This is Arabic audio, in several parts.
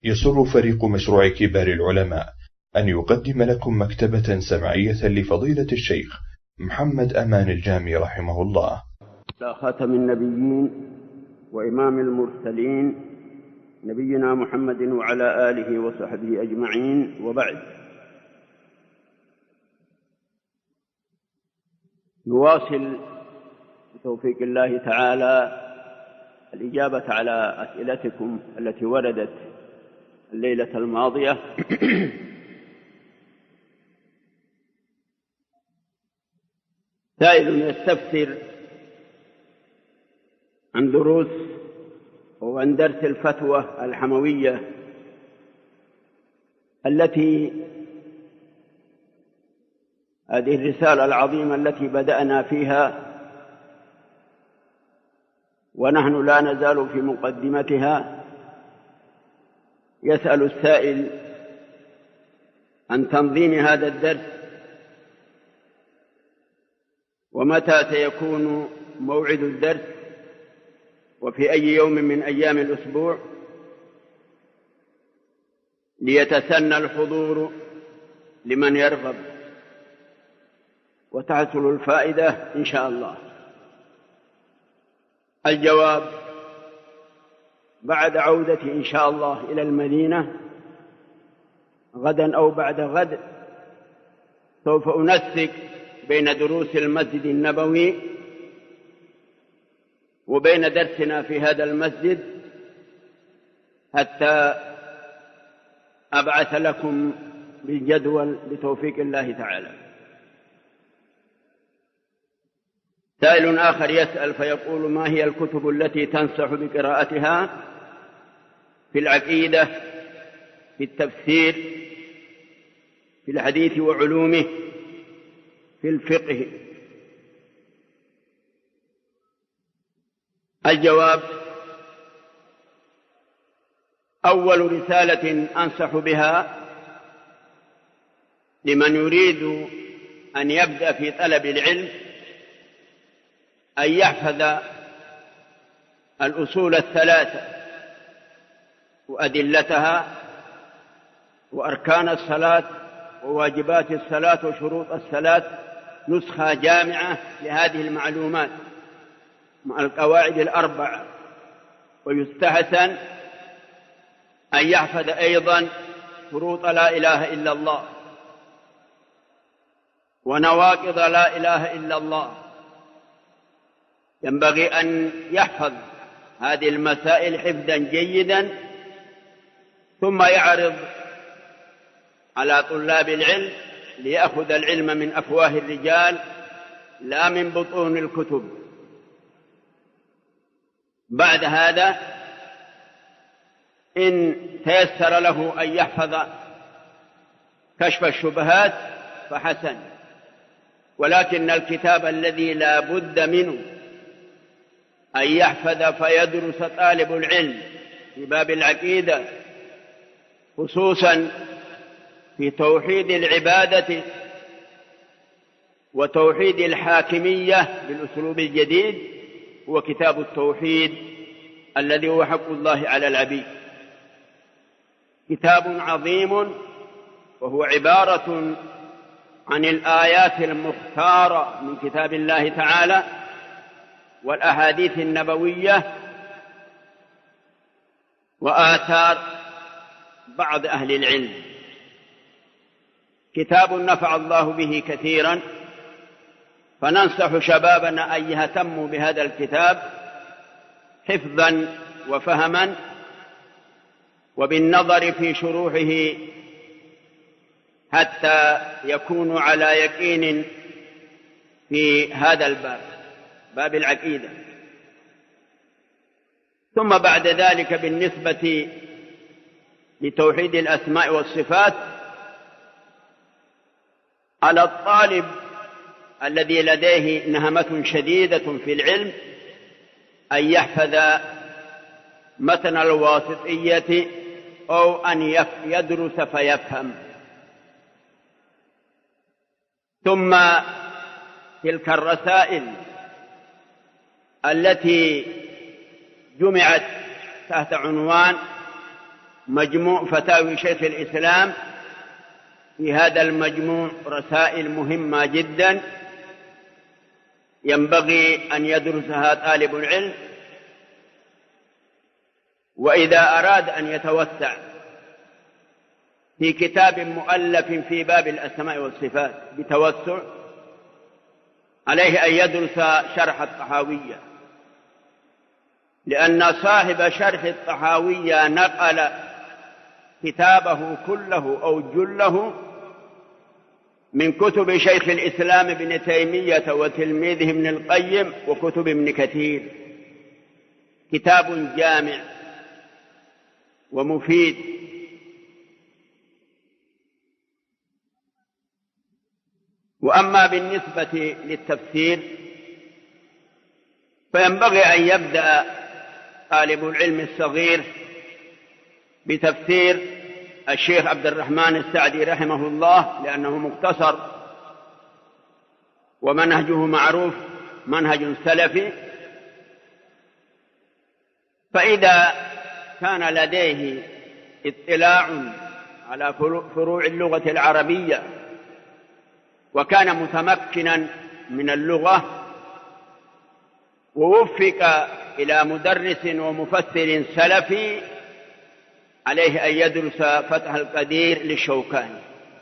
يسر فريق مشروع كبار العلماء أن يقدم لكم مكتبة سمعية لفضيلة الشيخ محمد أمان الجامي رحمه الله. خاتم النبيين وإمام المرسلين نبينا محمد وعلى آله وصحبه أجمعين، وبعد. نواصل بتوفيق الله تعالى الإجابة على أسئلتكم التي وردت الليلة الماضية. سائل يستفسر عن دروس وعن درس الفتوى الحموية التي هذه الرسالة العظيمة التي بدأنا فيها ونحن لا نزال في مقدمتها. يسأل السائل عن تنظيم هذا الدرس، ومتى سيكون موعد الدرس، وفي أي يوم من أيام الأسبوع، ليتسنى الحضور لمن يرغب وتحصل الفائدة إن شاء الله. الجواب: بعد عودتي إن شاء الله إلى المدينة غدا أو بعد غد سوف أنسق بين دروس المسجد النبوي وبين درسنا في هذا المسجد حتى أبعث لكم بالجدول بتوفيق الله تعالى. سائل آخر يسأل فيقول: ما هي الكتب التي تنصح بقراءتها في العقيدة، في التفسير، في الحديث وعلومه، في الفقه؟ الجواب: أول رسالة أنصح بها لمن يريد أن يبدأ في طلب العلم أن يحفظ الأصول الثلاثة وأدلتها وأركان الصلاة وواجبات الصلاة وشروط الصلاة، نسخة جامعة لهذه المعلومات مع القواعد الأربعة. ويستحسن أن يحفظ أيضا شروط لا إله إلا الله ونواقض لا إله إلا الله. ينبغي أن يحفظ هذه المسائل حفظا جيدا، ثم يعرض على طلاب العلم ليأخذ العلم من أفواه الرجال لا من بطون الكتب. بعد هذا إن تيسر له أن يحفظ كشف الشبهات فحسن، ولكن الكتاب الذي لا بد منه أن يحفظ فيدرس طالب العلم في باب العقيدة، خصوصا في توحيد العبادة وتوحيد الحاكمية بالأسلوب الجديد، هو كتاب التوحيد الذي هو حق الله على العبيد. كتاب عظيم، وهو عبارة عن الآيات المختارة من كتاب الله تعالى والأحاديث النبوية وآثار بعض أهل العلم. كتاب نفع الله به كثيرا، فننصح شبابنا أن يهتموا بهذا الكتاب حفظا وفهما، وبالنظر في شروحه حتى يكونوا على يقين في هذا الباب، باب العقيدة. ثم بعد ذلك بالنسبة لتوحيد الأسماء والصفات، على الطالب الذي لديه نهمة شديدة في العلم أن يحفظ متن الواسطية أو أن يدرس فيفهم. ثم تلك الرسائل التي جمعت تحت عنوان مجموع فتاوي شيخ الإسلام. في هذا المجموع رسائل مهمة جدا ينبغي أن يدرسها طالب العلم، وإذا أراد أن يتوسع في كتاب مؤلف في باب الأسماء والصفات بتوسع عليه أن يدرس شرح الطحاوية، لأن صاحب شرح الطحاوية نقل كتابه كله أو جله من كتب شيخ الإسلام ابن تيمية وتلميذه ابن القيم وكتب ابن كثير. كتاب جامع ومفيد. وأما بالنسبة للتفسير فينبغي أن يبدأ طالب العلم الصغير بتفسير الشيخ عبد الرحمن السعدي رحمه الله، لأنه مختصر ومنهجه معروف، منهج سلفي. فإذا كان لديه اطلاع على فروع اللغة العربية وكان متمكنا من اللغة ووفق إلى مدرس ومفسر سلفي، عليه أن يدرس فتح القدير للشوكاني.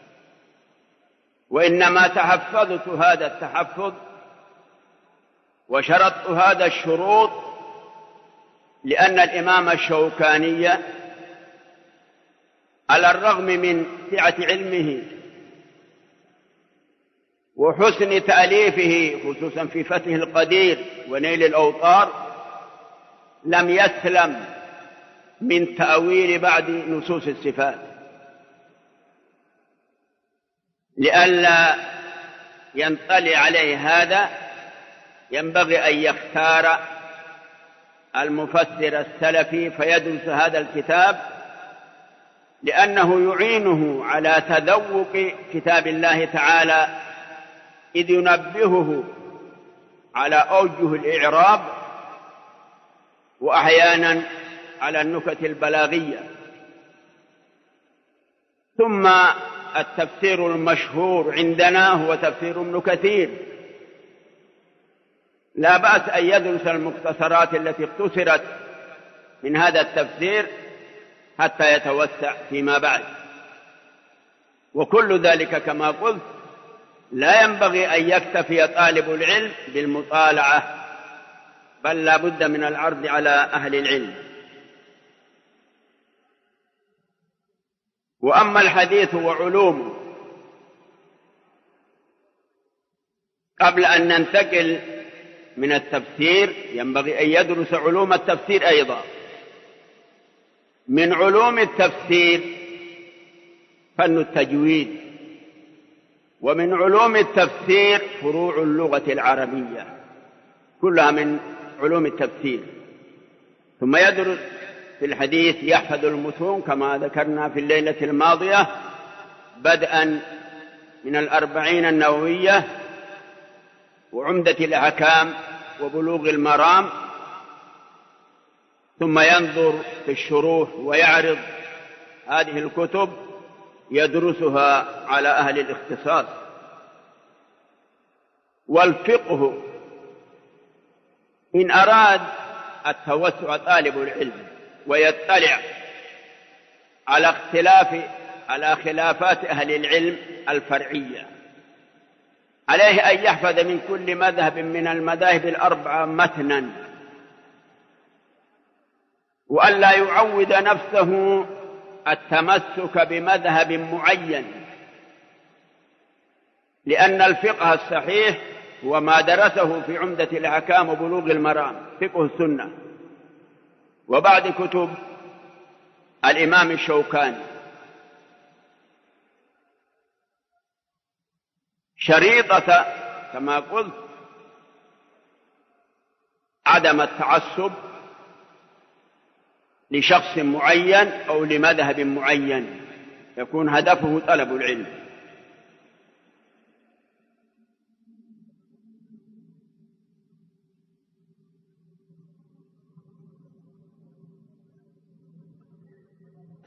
وإنما تحفظت هذا التحفظ وشرطت هذا الشروط لأن الإمام الشوكاني على الرغم من سعة علمه وحسن تأليفه خصوصا في فتح القدير ونيل الأوطار لم يسلم من تأويل بعض نصوص الصفات، لئلا ينطلي عليه هذا ينبغي أن يختار المفسر السلفي فيدرس هذا الكتاب، لأنه يعينه على تذوق كتاب الله تعالى، إذ ينبهه على أوجه الإعراب وأحيانا على النكت البلاغية. ثم التفسير المشهور عندنا هو تفسير ابن كثير. لا بأس أن يدرس المختصرات التي اختصرت من هذا التفسير حتى يتوسع فيما بعد. وكل ذلك كما قلت لا ينبغي أن يكتفي طالب العلم بالمطالعة، بل لا بد من العرض على أهل العلم. وأما الحديث وعلومه، قبل أن ننتقل من التفسير ينبغي أن يدرس علوم التفسير أيضا. من علوم التفسير فن التجويد، ومن علوم التفسير فروع اللغة العربية، كلها من علوم التفسير. ثم يدرس في الحديث يحفظ المتون كما ذكرنا في الليلة الماضية، بدءا من الأربعين النووية وعمدة الأحكام وبلوغ المرام، ثم ينظر في الشروح ويعرض هذه الكتب يدرسها على أهل الاختصاص. والفقه إن أراد التوسع طالب العلم ويطلع على خلافات أهل العلم الفرعية، عليه أن يحفظ من كل مذهب من المذاهب الأربعة متنا، وأن لا يعود نفسه التمسك بمذهب معين، لأن الفقه الصحيح هو ما درسه في عمدة الأحكام وبلوغ المرام، فقه السنة، وبعد كتب الإمام الشوكاني. شريطة كما قلت عدم التعصب لشخص معين أو لمذهب معين، يكون هدفه طلب العلم.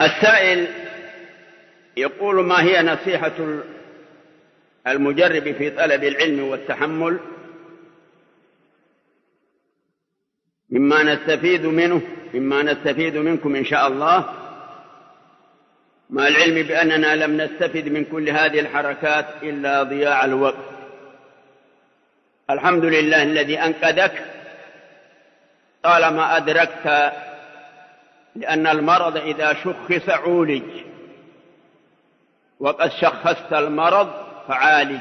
السائل يقول: ما هي نصيحة المجرب في طلب العلم والتحمل مما نستفيد منكم إن شاء الله، مع العلم بأننا لم نستفد من كل هذه الحركات إلا ضياع الوقت. الحمد لله الذي أنقذك طالما أدركت، لأن المرض إذا شخص عولج، وقد شخصت المرض فعالج.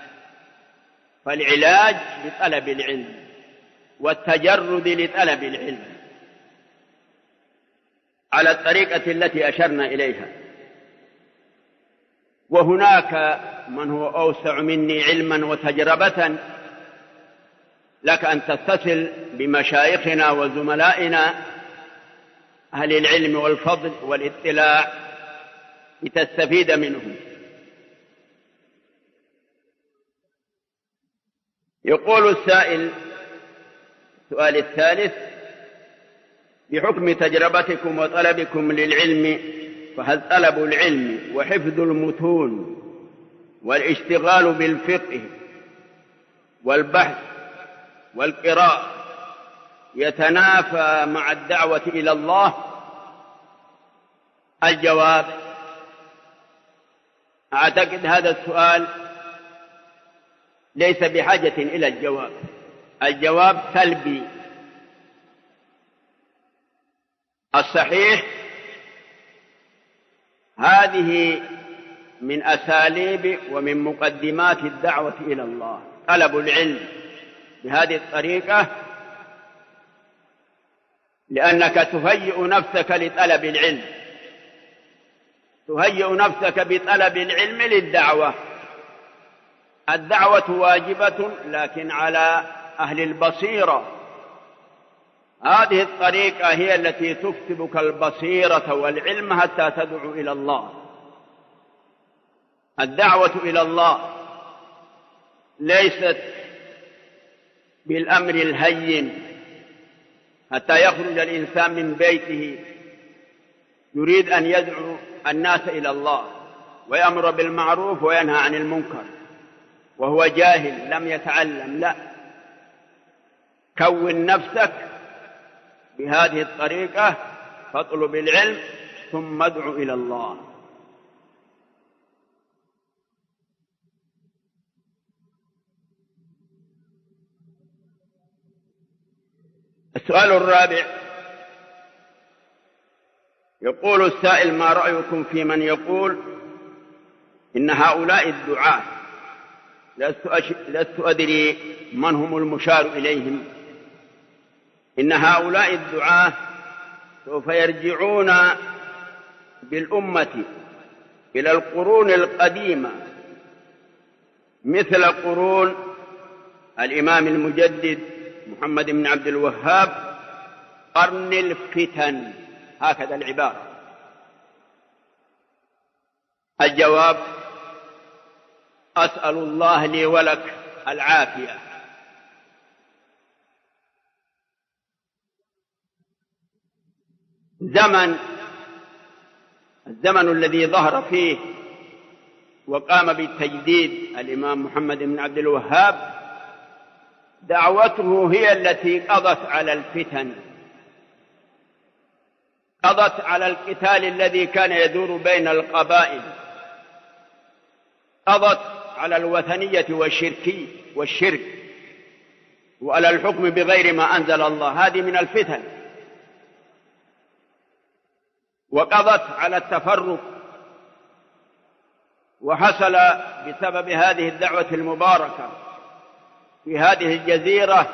فالعلاج بطلب العلم والتجرد لطلب العلم على الطريقة التي أشرنا إليها. وهناك من هو أوسع مني علما وتجربة، لك أن تتصل بمشايخنا وزملائنا أهل العلم والفضل والاطلاع لتستفيد منهم. يقول السائل السؤال الثالث: بحكم تجربتكم وطلبكم للعلم، فهل طلب العلم وحفظ المتون والاشتغال بالفقه والبحث والقراءة يتنافى مع الدعوة إلى الله؟ الجواب: أعتقد هذا السؤال ليس بحاجة إلى الجواب. الجواب سلبي. الصحيح هذه من أساليب ومن مقدمات الدعوة إلى الله، طلب العلم بهذه الطريقة، لأنك تهيئ نفسك لطلب العلم، تهيئ نفسك بطلب العلم للدعوة. الدعوة واجبة لكن على أهل البصيرة. هذه الطريقة هي التي تكسبك البصيرة والعلم حتى تدعو إلى الله. الدعوة إلى الله ليست بالأمر الهين حتى يخرج الإنسان من بيته يريد أن يدعو الناس إلى الله ويأمر بالمعروف وينهى عن المنكر وهو جاهل لم يتعلم. لا، كون نفسك بهذه الطريقة، فاطلب العلم ثم ادعو إلى الله. السؤال الرابع: يقول السائل: ما رأيكم في من يقول إن هؤلاء الدعاة، لست أدري من هم المشار إليهم، إن هؤلاء الدعاة سوف يرجعون بالأمة إلى القرون القديمة مثل قرون الإمام المجدد محمد بن عبد الوهاب، قرن الفتن، هكذا العبارة. الجواب: أسأل الله لي ولك العافية. الزمن الذي ظهر فيه وقام بالتجديد الإمام محمد بن عبد الوهاب، دعوته هي التي قضت على الفتن، قضت على القتال الذي كان يدور بين القبائل، قضت على الوثنية والشرك وعلى الحكم بغير ما أنزل الله، هذه من الفتن. وقضت على التفرق، وحصل بسبب هذه الدعوة المباركة في هذه الجزيرة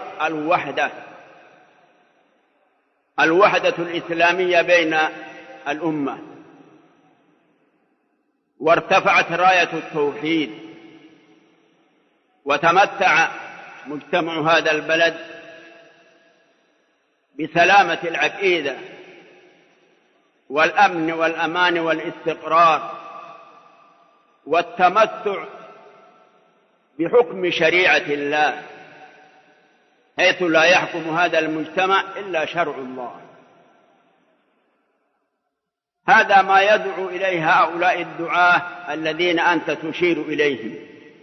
الوحدة الإسلامية بين الأمة، وارتفعت راية التوحيد، وتمتع مجتمع هذا البلد بسلامة العقيدة والأمن والأمان والاستقرار والتمتع بحكم شريعة الله، حيث لا يحكم هذا المجتمع إلا شرع الله. هذا ما يدعو إليه هؤلاء الدعاة الذين أنت تشير إليهم،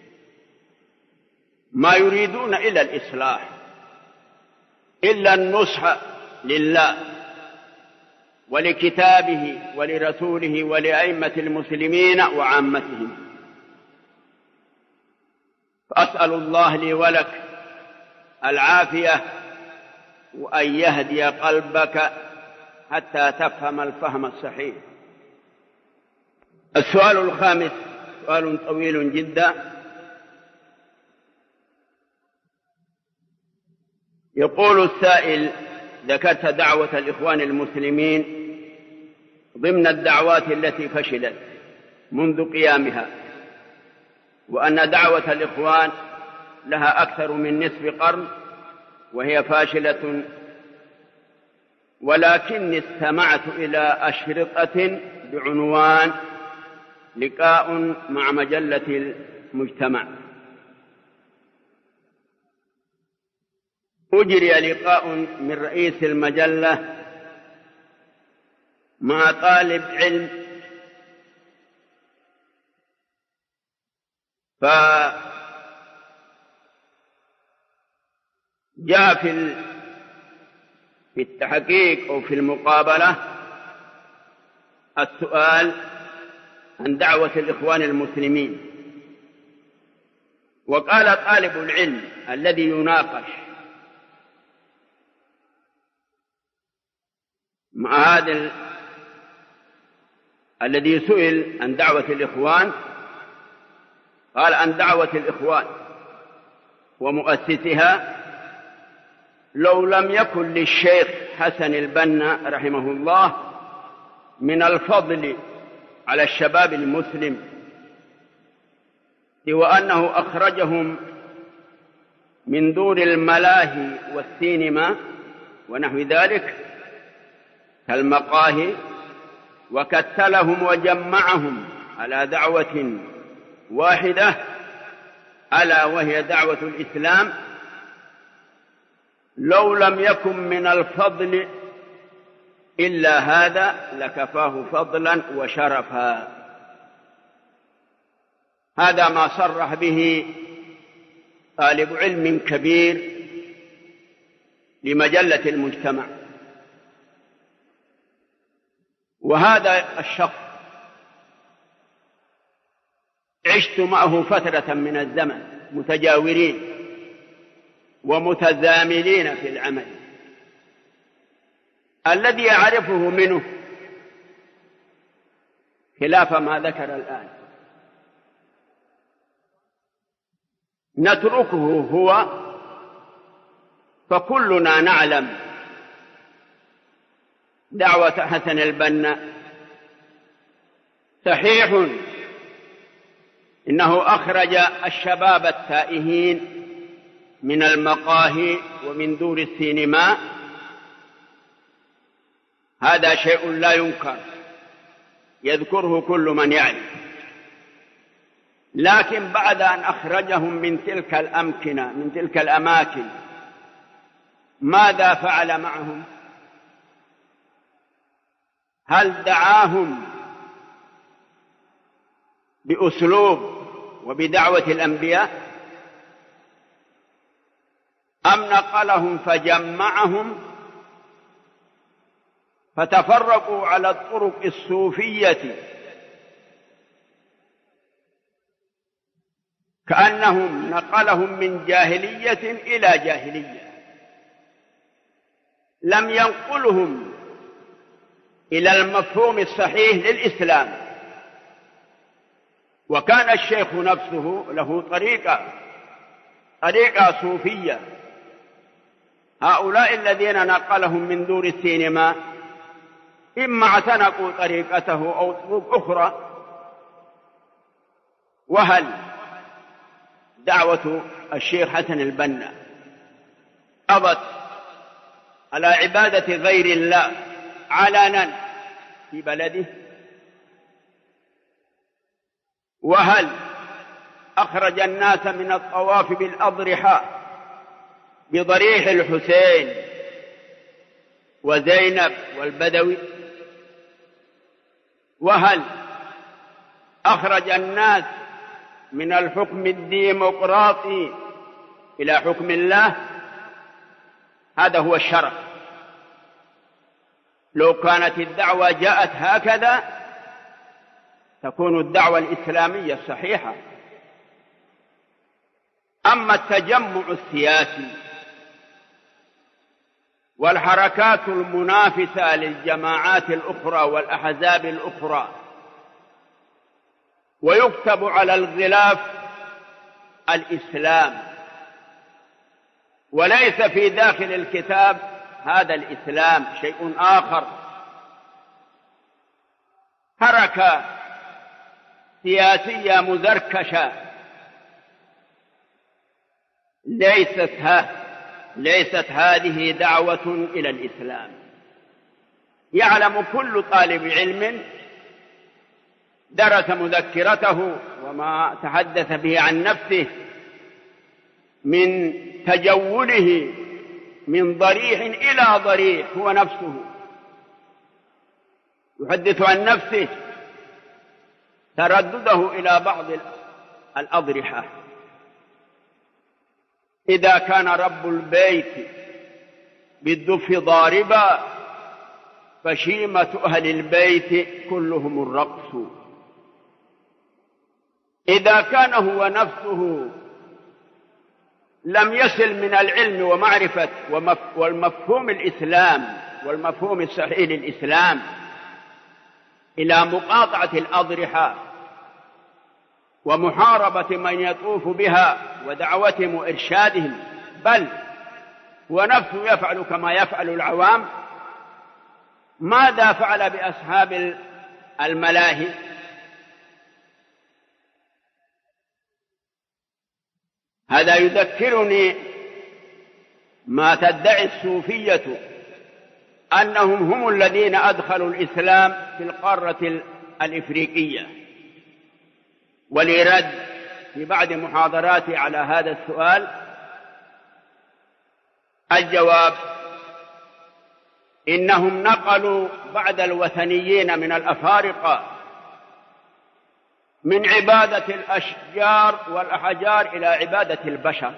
ما يريدون إلا الإصلاح، إلا النصح لله ولكتابه ولرسوله ولأئمة المسلمين وعامتهم. فأسأل الله لي ولك العافية، وأن يهدي قلبك حتى تفهم الفهم الصحيح. السؤال الخامس سؤال طويل جدا، يقول السائل: ذكرت دعوة الإخوان المسلمين ضمن الدعوات التي فشلت منذ قيامها، وأن دعوة الإخوان لها أكثر من نصف قرن وهي فاشلة، ولكني استمعت إلى أشرطة بعنوان لقاء مع مجلة المجتمع، أجري لقاء من رئيس المجلة مع طالب علم، فجاء في التحقيق أو في المقابلة السؤال عن دعوة الإخوان المسلمين، وقال طالب العلم الذي يناقش مع هذا الذي سئل عن دعوة الإخوان، قال عن دعوة الإخوان ومؤسسها: لو لم يكن للشيخ حسن البنا رحمه الله من الفضل على الشباب المسلم سوى أنه أخرجهم من دور الملاهي والسينما ونحو ذلك كالمقاهي، وكتلهم وجمعهم على دعوة واحدة ألا وهي دعوة الإسلام، لو لم يكن من الفضل إلا هذا لكفاه فضلا وشرفا. هذا ما صرح به طالب علم كبير لمجلة المجتمع. وهذا الشخص عشت معه فترة من الزمن متجاورين ومتزاملين في العمل. الذي أعرفه منه خلاف ما ذكر الآن، نتركه هو، فكلنا نعلم دعوة حسن البنا صحيح إنه أخرج الشباب التائهين من المقاهي ومن دور السينما، هذا شيء لا ينكر يذكره كل من يعرف، لكن بعد أن أخرجهم من تلك الأمكنة من تلك الأماكن ماذا فعل معهم؟ هل دعاهم بأسلوب وبدعوة الأنبياء، أم نقلهم فجمعهم فتفرقوا على الطرق الصوفية كأنهم نقلهم من جاهلية إلى جاهلية، لم ينقلهم إلى المفهوم الصحيح للإسلام. وكان الشيخ نفسه له طريقة صوفية. هؤلاء الذين نقلهم من دور السينما إما اعتنقوا طريقته أو طرق أخرى. وهل دعوة الشيخ حسن البنا قضت على عبادة غير الله علنا في بلده؟ وهل أخرج الناس من الطواف بالأضرحة بضريح الحسين وزينب والبدوي؟ وهل أخرج الناس من الحكم الديمقراطي إلى حكم الله؟ هذا هو الشرع. لو كانت الدعوة جاءت هكذا تكون الدعوة الإسلامية الصحيحة. أما التجمع السياسي والحركات المنافسة للجماعات الأخرى والأحزاب الأخرى، ويكتب على الغلاف الإسلام وليس في داخل الكتاب هذا الإسلام شيء آخر، حركة سياسية مزركشة ليست هذه دعوة إلى الإسلام. يعلم كل طالب علم درس مذكرته وما تحدث به عن نفسه من تجوله من ضريح إلى ضريح، هو نفسه يحدث عن نفسه تردده إلى بعض الأضرحة. إذا كان رب البيت بالدف ضاربا فشيمة أهل البيت كلهم الرقص. إذا كان هو نفسه لم يصل من العلم ومعرفة والمفهوم الإسلام والمفهوم الصحيح للإسلام إلى مقاطعة الأضرحة ومحاربة من يطوف بها ودعوتهم وإرشادهم، بل هو نفسه يفعل كما يفعل العوام، ماذا فعل بأصحاب الملاهي؟ هذا يذكرني ما تدعي الصوفية أنهم هم الذين أدخلوا الإسلام في القارة الإفريقية. ولرد في بعض محاضراتي على هذا السؤال الجواب: إنهم نقلوا بعض الوثنيين من الأفارقة من عبادة الأشجار والأحجار إلى عبادة البشر،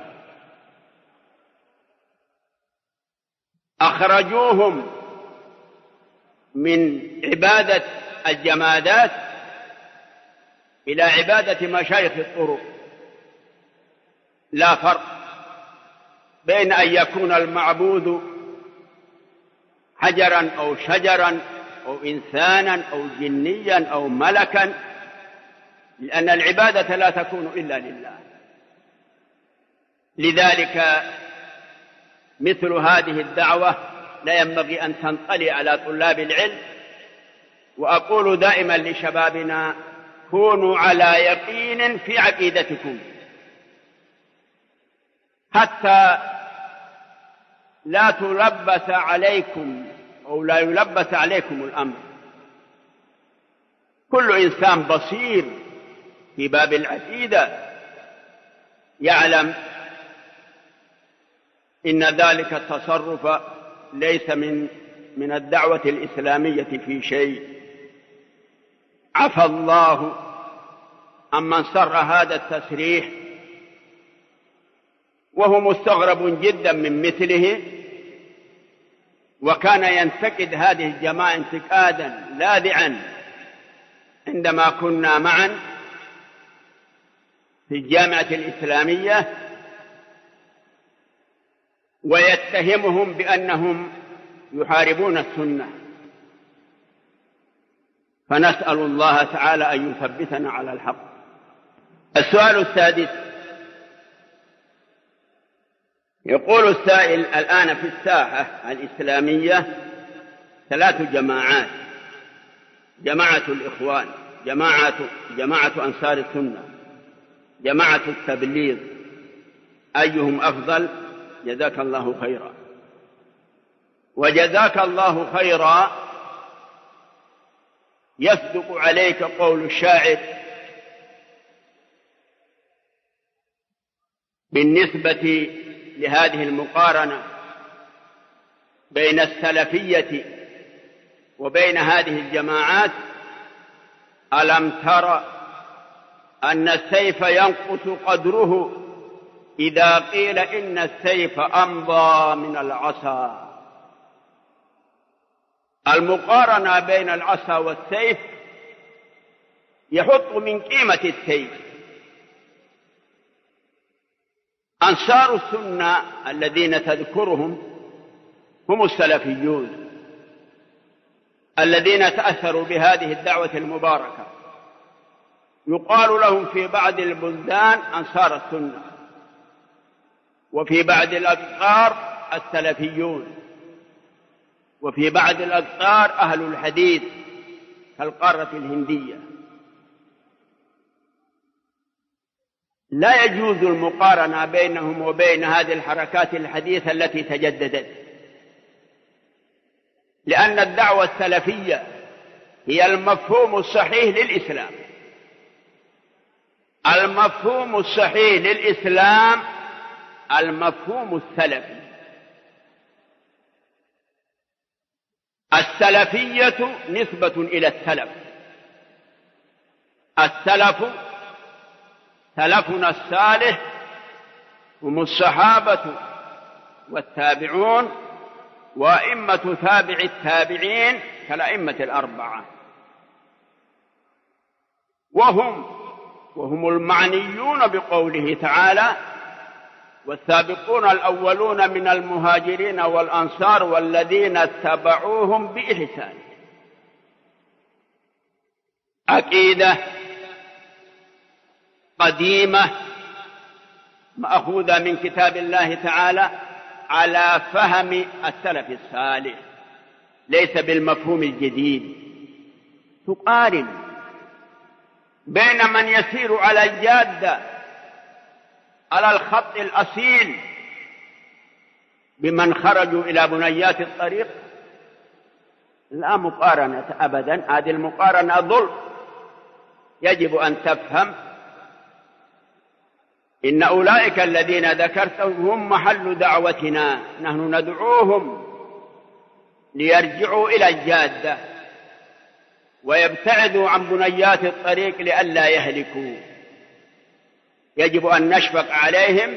أخرجوهم من عبادة الجمادات إلى عبادة مشايخ الطرق. لا فرق بين أن يكون المعبود حجرا أو شجرا أو إنسانا أو جنيا أو ملكا، لأن العبادة لا تكون إلا لله. لذلك مثل هذه الدعوة لا ينبغي أن تنطلي على طلاب العلم. وأقول دائما لشبابنا: كونوا على يقين في عقيدتكم حتى لا تلبس عليكم أو لا يلبس عليكم الأمر. كل إنسان بصير في باب العقيدة يعلم إن ذلك التصرف ليس من الدعوة الإسلامية في شيء. عفى الله عمن سر هذا التسريح وهو مستغرب جدا من مثله، وكان ينتقد هذه الجماعة انتقادا لاذعا عندما كنا معا في الجامعة الإسلامية، ويتهمهم بأنهم يحاربون السنة. فنسأل الله تعالى أن يثبتنا على الحق. السؤال السادس: يقول السائل: الآن في الساحة الإسلامية 3 جماعات: جماعة الإخوان، جماعة أنصار السنة، جماعة التبليغ، أيهم أفضل؟ جزاك الله خيرا. وجزاك الله خيرا يصدق عليك قول الشاعر بالنسبة لهذه المقارنة بين السلفية وبين هذه الجماعات: ألم تر أن السيف ينقص قدره إذا قيل إن السيف أمضى من العصا. المقارنة بين العصا والسيف يحط من قيمة السيف. أنصار السنة الذين تذكرهم هم السلفيون الذين تأثروا بهذه الدعوة المباركة، يقال لهم في بعض البلدان أنصار السنة، وفي بعض الأقطار السلفيون، وفي بعض الأقطار أهل الحديث كالقارة الهندية. لا يجوز المقارنة بينهم وبين هذه الحركات الحديثة التي تجددت، لأن الدعوة السلفية هي المفهوم الصحيح للإسلام. المفهوم الصحيح للإسلام المفهوم السلفي. السلفية نسبة إلى السلف. السلف سلفنا الصالح هم الصحابة والتابعون وأئمة تابع التابعين كالأئمة الأربعة، وهم المعنيون بقوله تعالى: والسابقون الأولون من المهاجرين والأنصار والذين اتبعوهم بإحسان. عقيدة قديمة مأخوذة من كتاب الله تعالى على فهم السلف الصالح، ليس بالمفهوم الجديد. تقارن بين من يسير على الجادة على الخط الأصيل بمن خرجوا إلى بنيات الطريق؟ لا مقارنة أبدا. هذه المقارنة ظلم. يجب أن تفهم إن أولئك الذين ذكرتهم هم محل دعوتنا، نحن ندعوهم ليرجعوا إلى الجادة ويبتعدوا عن بنيات الطريق لئلا يهلكوا. يجب أن نشفق عليهم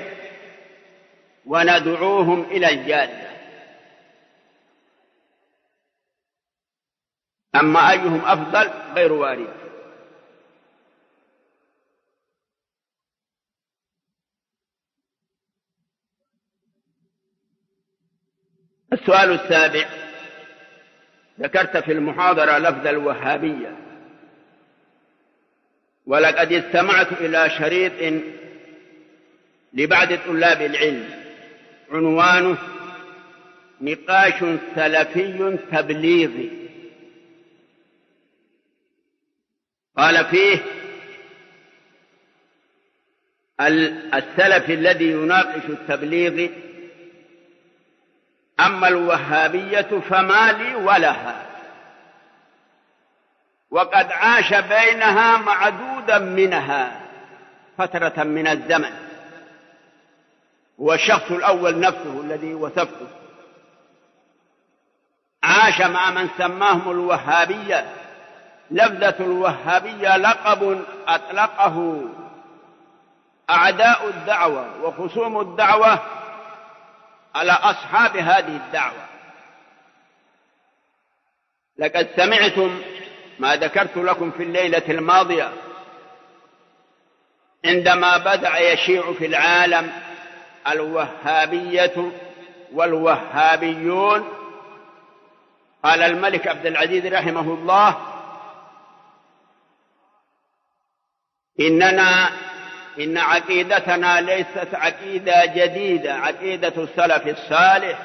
وندعوهم إلى الجادة. أما أيهم أفضل غير وارد. السؤال السابع: ذكرت في المحاضرة لفظ الوهابية، ولقد استمعت إلى شريط لبعض طلاب العلم عنوانه نقاش سلفي تبليغي. قال فيه: السلف الذي يناقش التبليغ، أما الوهابية فما لي ولها، وقد عاش بينها معدودا منها فترة من الزمن. هو الشخص الأول نفسه الذي وصفته عاش مع من سماهم الوهابية. لفظة الوهابية لقب أطلقه أعداء الدعوة وخصوم الدعوة على أصحاب هذه الدعوة. لقد سمعتم ما ذكرت لكم في الليلة الماضية عندما بدأ يشيع في العالم الوهابية والوهابيون. قال الملك عبد العزيز رحمه الله: إن عقيدتنا ليست عقيدة جديدة، عقيدة السلف الصالح،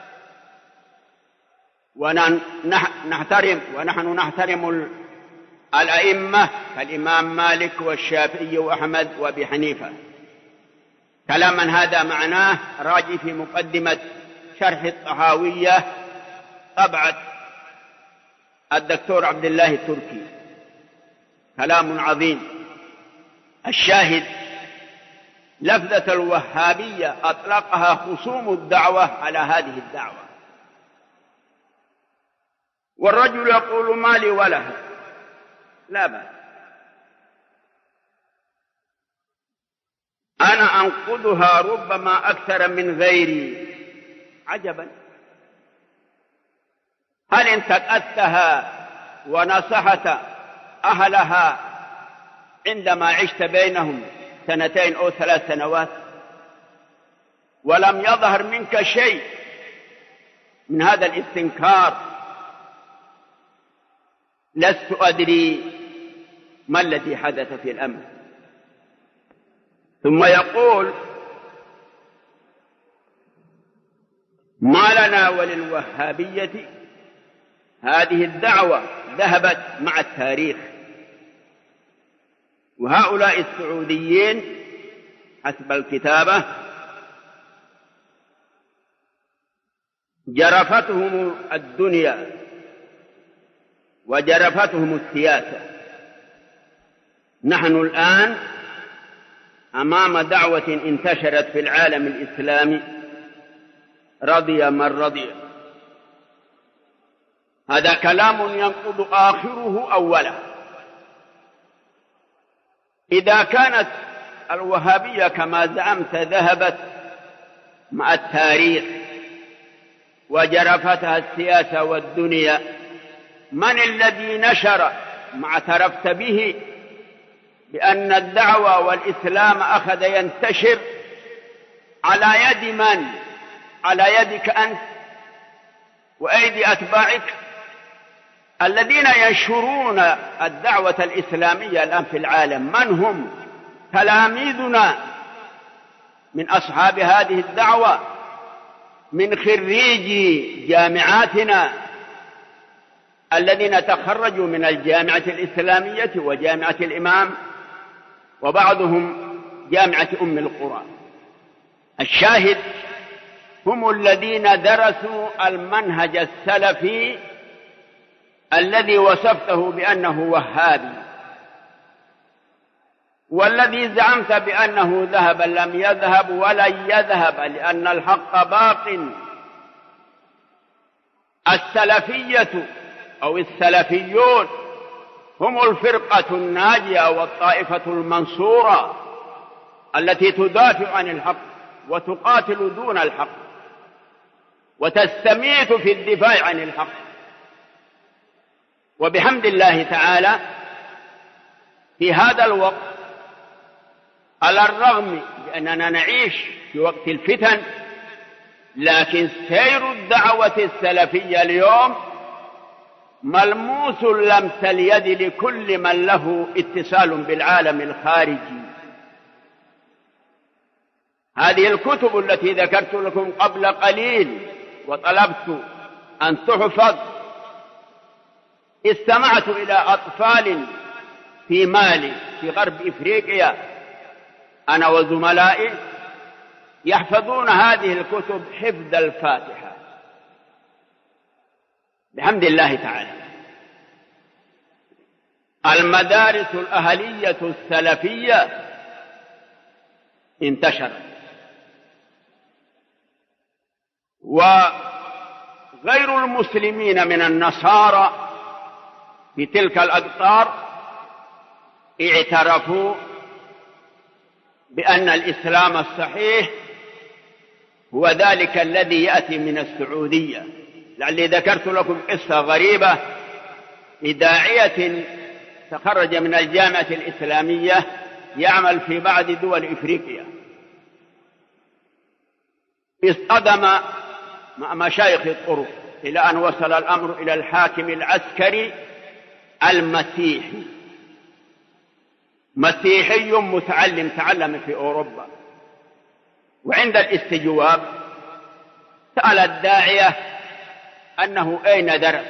ونحن نحترم الأئمة كالإمام مالك والشافعي وأحمد وأبي حنيفة. كلاما هذا معناه راجع في مقدمة شرح الطحاوية طبعة الدكتور عبد الله التركي. كلام عظيم. الشاهد: لفظة الوهابية أطلقها خصوم الدعوة على هذه الدعوة، والرجل يقول ما لي ولها، لا بأس، أنا أنقضها ربما أكثر من غيري. عجبا، هل انتقدتها ونصحت أهلها عندما عشت بينهم 2 أو 3 سنوات ولم يظهر منك شيء من هذا الاستنكار؟ لست أدري ما الذي حدث في الأمر. ثم يقول: ما لنا وللوهابية هذه الدعوة ذهبت مع التاريخ، وهؤلاء السعوديين حسب الكتابة جرفتهم الدنيا وجرفتهم السياسة. نحن الآن أمام دعوة انتشرت في العالم الإسلامي، رضي من رضي. هذا كلام ينقض آخره أوله. إذا كانت الوهابية كما زعمت ذهبت مع التاريخ وجرفتها السياسة والدنيا، من الذي نشر ما اعترفت به بأن الدعوة والإسلام أخذ ينتشر على يد من؟ على يدك أنت وأيدي أتباعك الذين ينشرون الدعوة الإسلامية الآن في العالم. من هم؟ تلاميذنا من أصحاب هذه الدعوة، من خريجي جامعاتنا الذين تخرجوا من الجامعة الإسلامية وجامعة الإمام، وبعضهم جامعة أم القرى. الشاهد هم الذين درسوا المنهج السلفي الذي وصفته بأنه وهابي، والذي زعمت بأنه ذهب لم يذهب ولن يذهب، لأن الحق باق. السلفية أو السلفيون هم الفرقة الناجية والطائفة المنصورة التي تدافع عن الحق وتقاتل دون الحق وتستميت في الدفاع عن الحق. وبحمد الله تعالى في هذا الوقت، على الرغم بأننا نعيش في وقت الفتن، لكن سير الدعوة السلفية اليوم ملموس لمس اليد لكل من له اتصال بالعالم الخارجي. هذه الكتب التي ذكرت لكم قبل قليل وطلبت أن تحفظ، استمعت إلى أطفال في مالي في غرب إفريقيا أنا وزملائي يحفظون هذه الكتب حفظ الفاتحة بحمد الله تعالى. المدارس الأهلية السلفية انتشرت، وغير المسلمين من النصارى في تلك الأقطار اعترفوا بأن الإسلام الصحيح هو ذلك الذي يأتي من السعودية. لعلي ذكرت لكم قصة غريبة لداعية تخرج من الجامعة الإسلامية يعمل في بعض دول إفريقيا، اصطدم مع مشايخ الطرق إلى أن وصل الأمر إلى الحاكم العسكري المسيحي، مسيحي متعلم تعلم في أوروبا. وعند الاستجواب سأل الداعية أنه أين درس،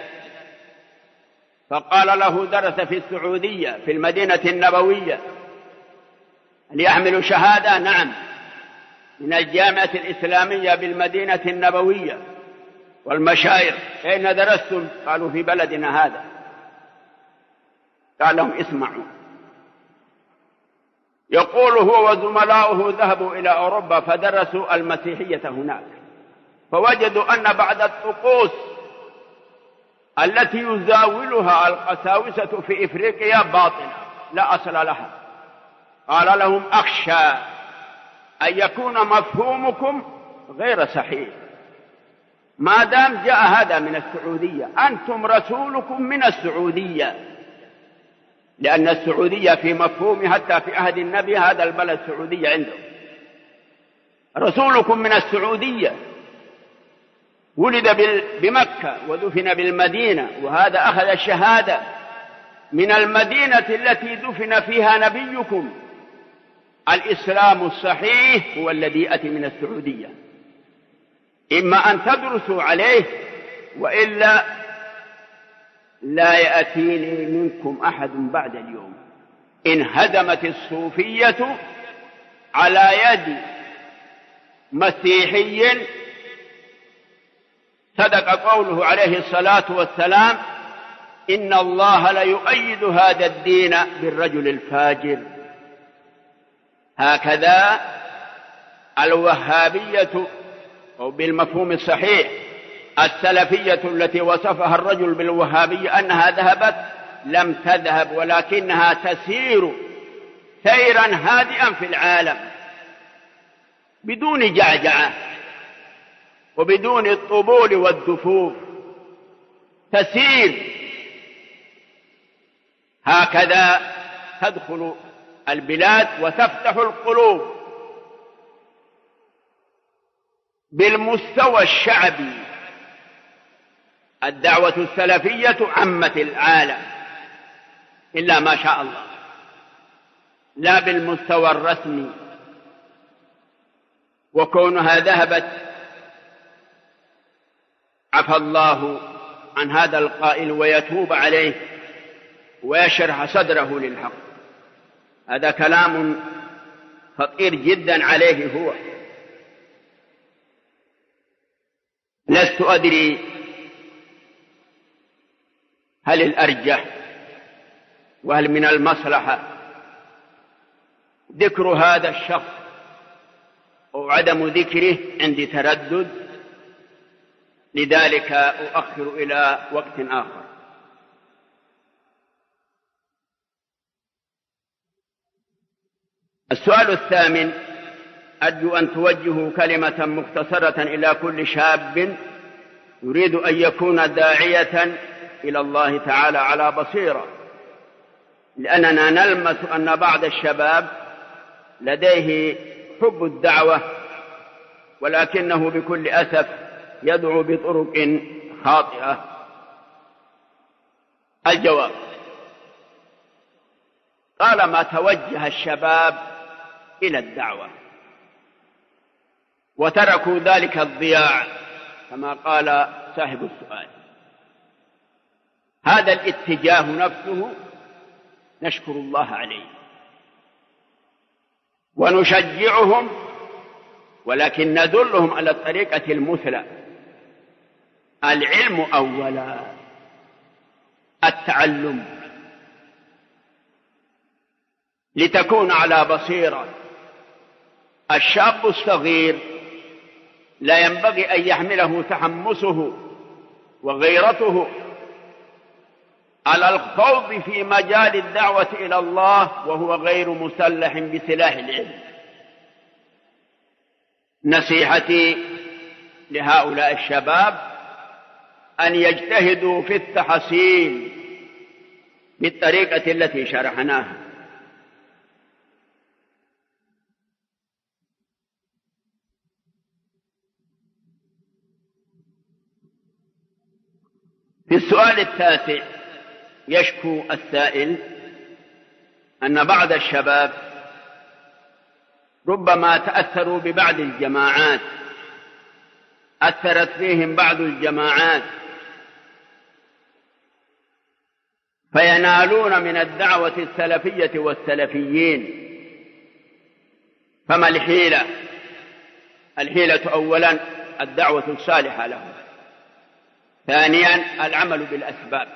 فقال له درس في السعودية في المدينة النبوية. هل يحمل شهادة؟ نعم، من الجامعة الإسلامية بالمدينة النبوية. والمشايخ أين درستم؟ قالوا في بلدنا هذا. قال لهم اسمعوا، يقول هو وزملاؤه ذهبوا إلى أوروبا فدرسوا المسيحية هناك، فوجدوا أن بعض الطقوس التي يزاولها القساوسة في إفريقيا باطلة لا أصل لها. قال لهم أخشى أن يكون مفهومكم غير صحيح. ما دام جاء هذا من السعودية، أنتم رسولكم من السعودية، لأن السعودية في مفهوم حتى في عهد النبي هذا البلد سعودية عندهم. رسولكم من السعودية، ولد بمكة ودفن بالمدينة، وهذا أخذ الشهادة من المدينة التي دفن فيها نبيكم. الإسلام الصحيح هو الذي يأتي من السعودية، إما أن تدرسوا عليه وإلا لا يأتيني منكم أحد بعد اليوم. انهدمت الصوفية على يد مسيحي صدق قوله عليه الصلاة والسلام: إن الله ليؤيد هذا الدين بالرجل الفاجر. هكذا الوهابية، أو بالمفهوم الصحيح السلفية التي وصفها الرجل بالوهابية أنها ذهبت، لم تذهب، ولكنها تسير سيرا هادئا في العالم بدون جعجعة وبدون الطبول والدفوف، تسير هكذا، تدخل البلاد وتفتح القلوب. بالمستوى الشعبي الدعوة السلفية عمت العالم إلا ما شاء الله، لا بالمستوى الرسمي. وكونها ذهبت، عفى الله عن هذا القائل ويتوب عليه ويشرح صدره للحق. هذا كلام خطير جدا عليه هو. لست أدري هل الأرجح وهل من المصلحة ذكر هذا الشخص أو عدم ذكره، عندي تردد، لذلك أؤخر إلى وقت آخر. السؤال الثامن: أرجو أن توجهوا كلمة مختصرة إلى كل شاب يريد أن يكون داعية إلى الله تعالى على بصيرة، لأننا نلمس أن بعض الشباب لديه حب الدعوة، ولكنه بكل أسف يدعو بطرق خاطئة. الجواب: طالما توجه الشباب إلى الدعوة وتركوا ذلك الضياع كما قال صاحب السؤال، هذا الاتجاه نفسه نشكر الله عليه ونشجعهم، ولكن ندلهم على الطريقة المثلى. العلم أولا، التعلم، لتكون على بصيرة. الشاب الصغير لا ينبغي أن يحمله تحمسه وغيرته على الخوض في مجال الدعوة إلى الله وهو غير مسلح بسلاح العلم. نصيحتي لهؤلاء الشباب أن يجتهدوا في التحصيل بالطريقة التي شرحناها. في السؤال التاسع يشكو السائل أن بعض الشباب ربما تأثروا ببعض الجماعات، أثرت فيهم بعض الجماعات فينالون من الدعوة السلفية والسلفيين. فما الحيلة؟ الحيلة أولا الدعوة الصالحة لهم، ثانيا العمل بالأسباب.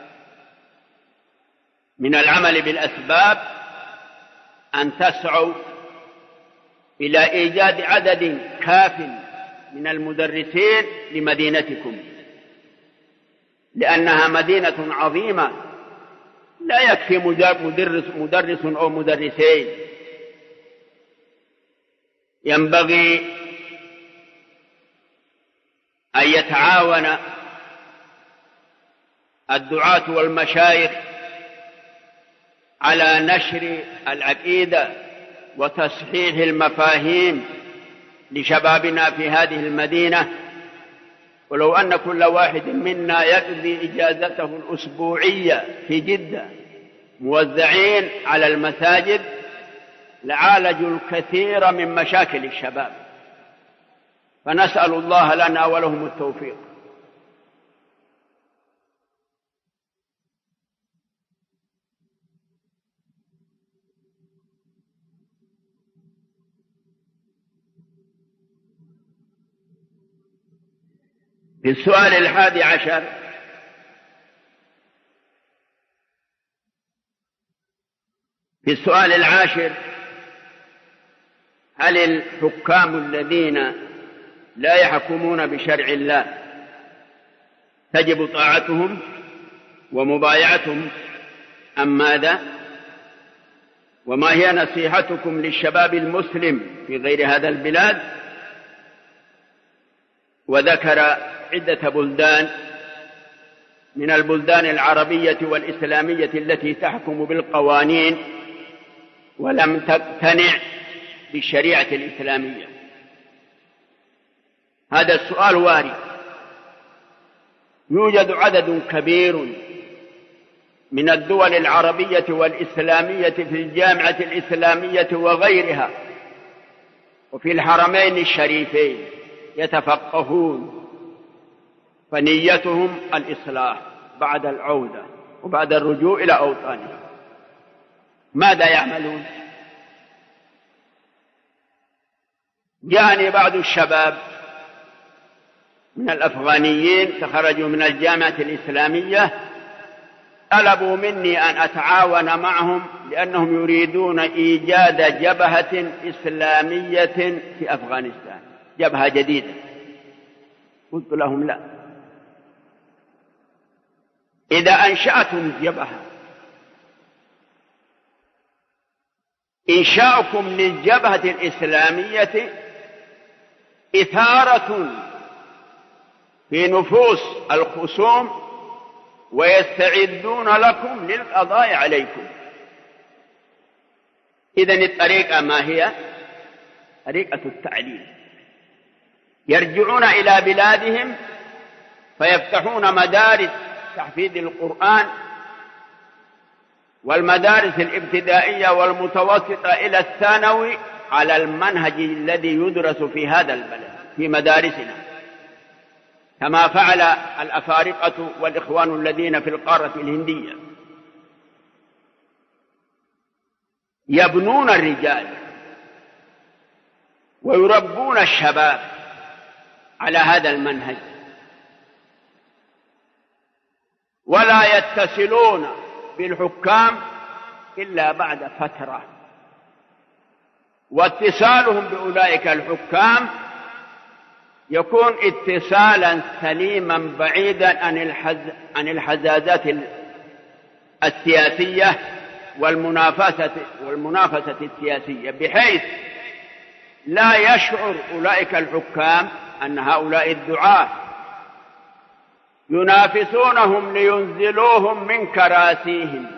من العمل بالأسباب أن تسعوا إلى إيجاد عدد كاف من المدرسين لمدينتكم، لأنها مدينة عظيمة، لا يكفي مدرس أو مدرسين، ينبغي أن يتعاون الدعاة والمشايخ على نشر العقيدة وتصحيح المفاهيم لشبابنا في هذه المدينة. ولو أن كل واحد منا يقضي إجازته الأسبوعية في جدة موزعين على المساجد لعالجوا الكثير من مشاكل الشباب، فنسأل الله لنا ولهم التوفيق. في السؤال 11 في السؤال 10: هل الحكام الذين لا يحكمون بشرع الله تجب طاعتهم ومبايعتهم أم ماذا؟ وما هي نصيحتكم للشباب المسلم في غير هذا البلاد؟ وذكر عدة بلدان من البلدان العربية والإسلامية التي تحكم بالقوانين ولم تقتنع بالشريعة الإسلامية. هذا السؤال وارد. يوجد عدد كبير من الدول العربية والإسلامية في الجامعة الإسلامية وغيرها وفي الحرمين الشريفين يتفقهون، فنيتهم الإصلاح بعد العودة وبعد الرجوع إلى أوطانهم. ماذا يعملون؟ جاءني بعض الشباب من الأفغانيين تخرجوا من الجامعة الإسلامية، طلبوا مني أن أتعاون معهم لأنهم يريدون إيجاد جبهة إسلامية في أفغانستان، جبهة جديدة. قلت لهم لا، إذا أنشأتم جبهة، إنشاؤكم للجبهة الإسلامية إثارة في نفوس الخصوم ويستعدون لكم للقضاء عليكم. إذن الطريقة ما هي؟ طريقة التعليم. يرجعون إلى بلادهم فيفتحون مدارس تحفيظ القرآن والمدارس الابتدائية والمتوسطة إلى الثانوي على المنهج الذي يدرس في هذا البلد في مدارسنا، كما فعل الأفارقة والإخوان الذين في القارة الهندية. يبنون الرجال ويربون الشباب على هذا المنهج، ولا يتصلون بالحكام إلا بعد فترة، واتصالهم بأولئك الحكام يكون اتصالا سليما بعيدا عن الحزازات السياسية والمنافسة السياسية، بحيث لا يشعر أولئك الحكام أن هؤلاء الدعاة ينافسونهم لينزلوهم من كراسيهم.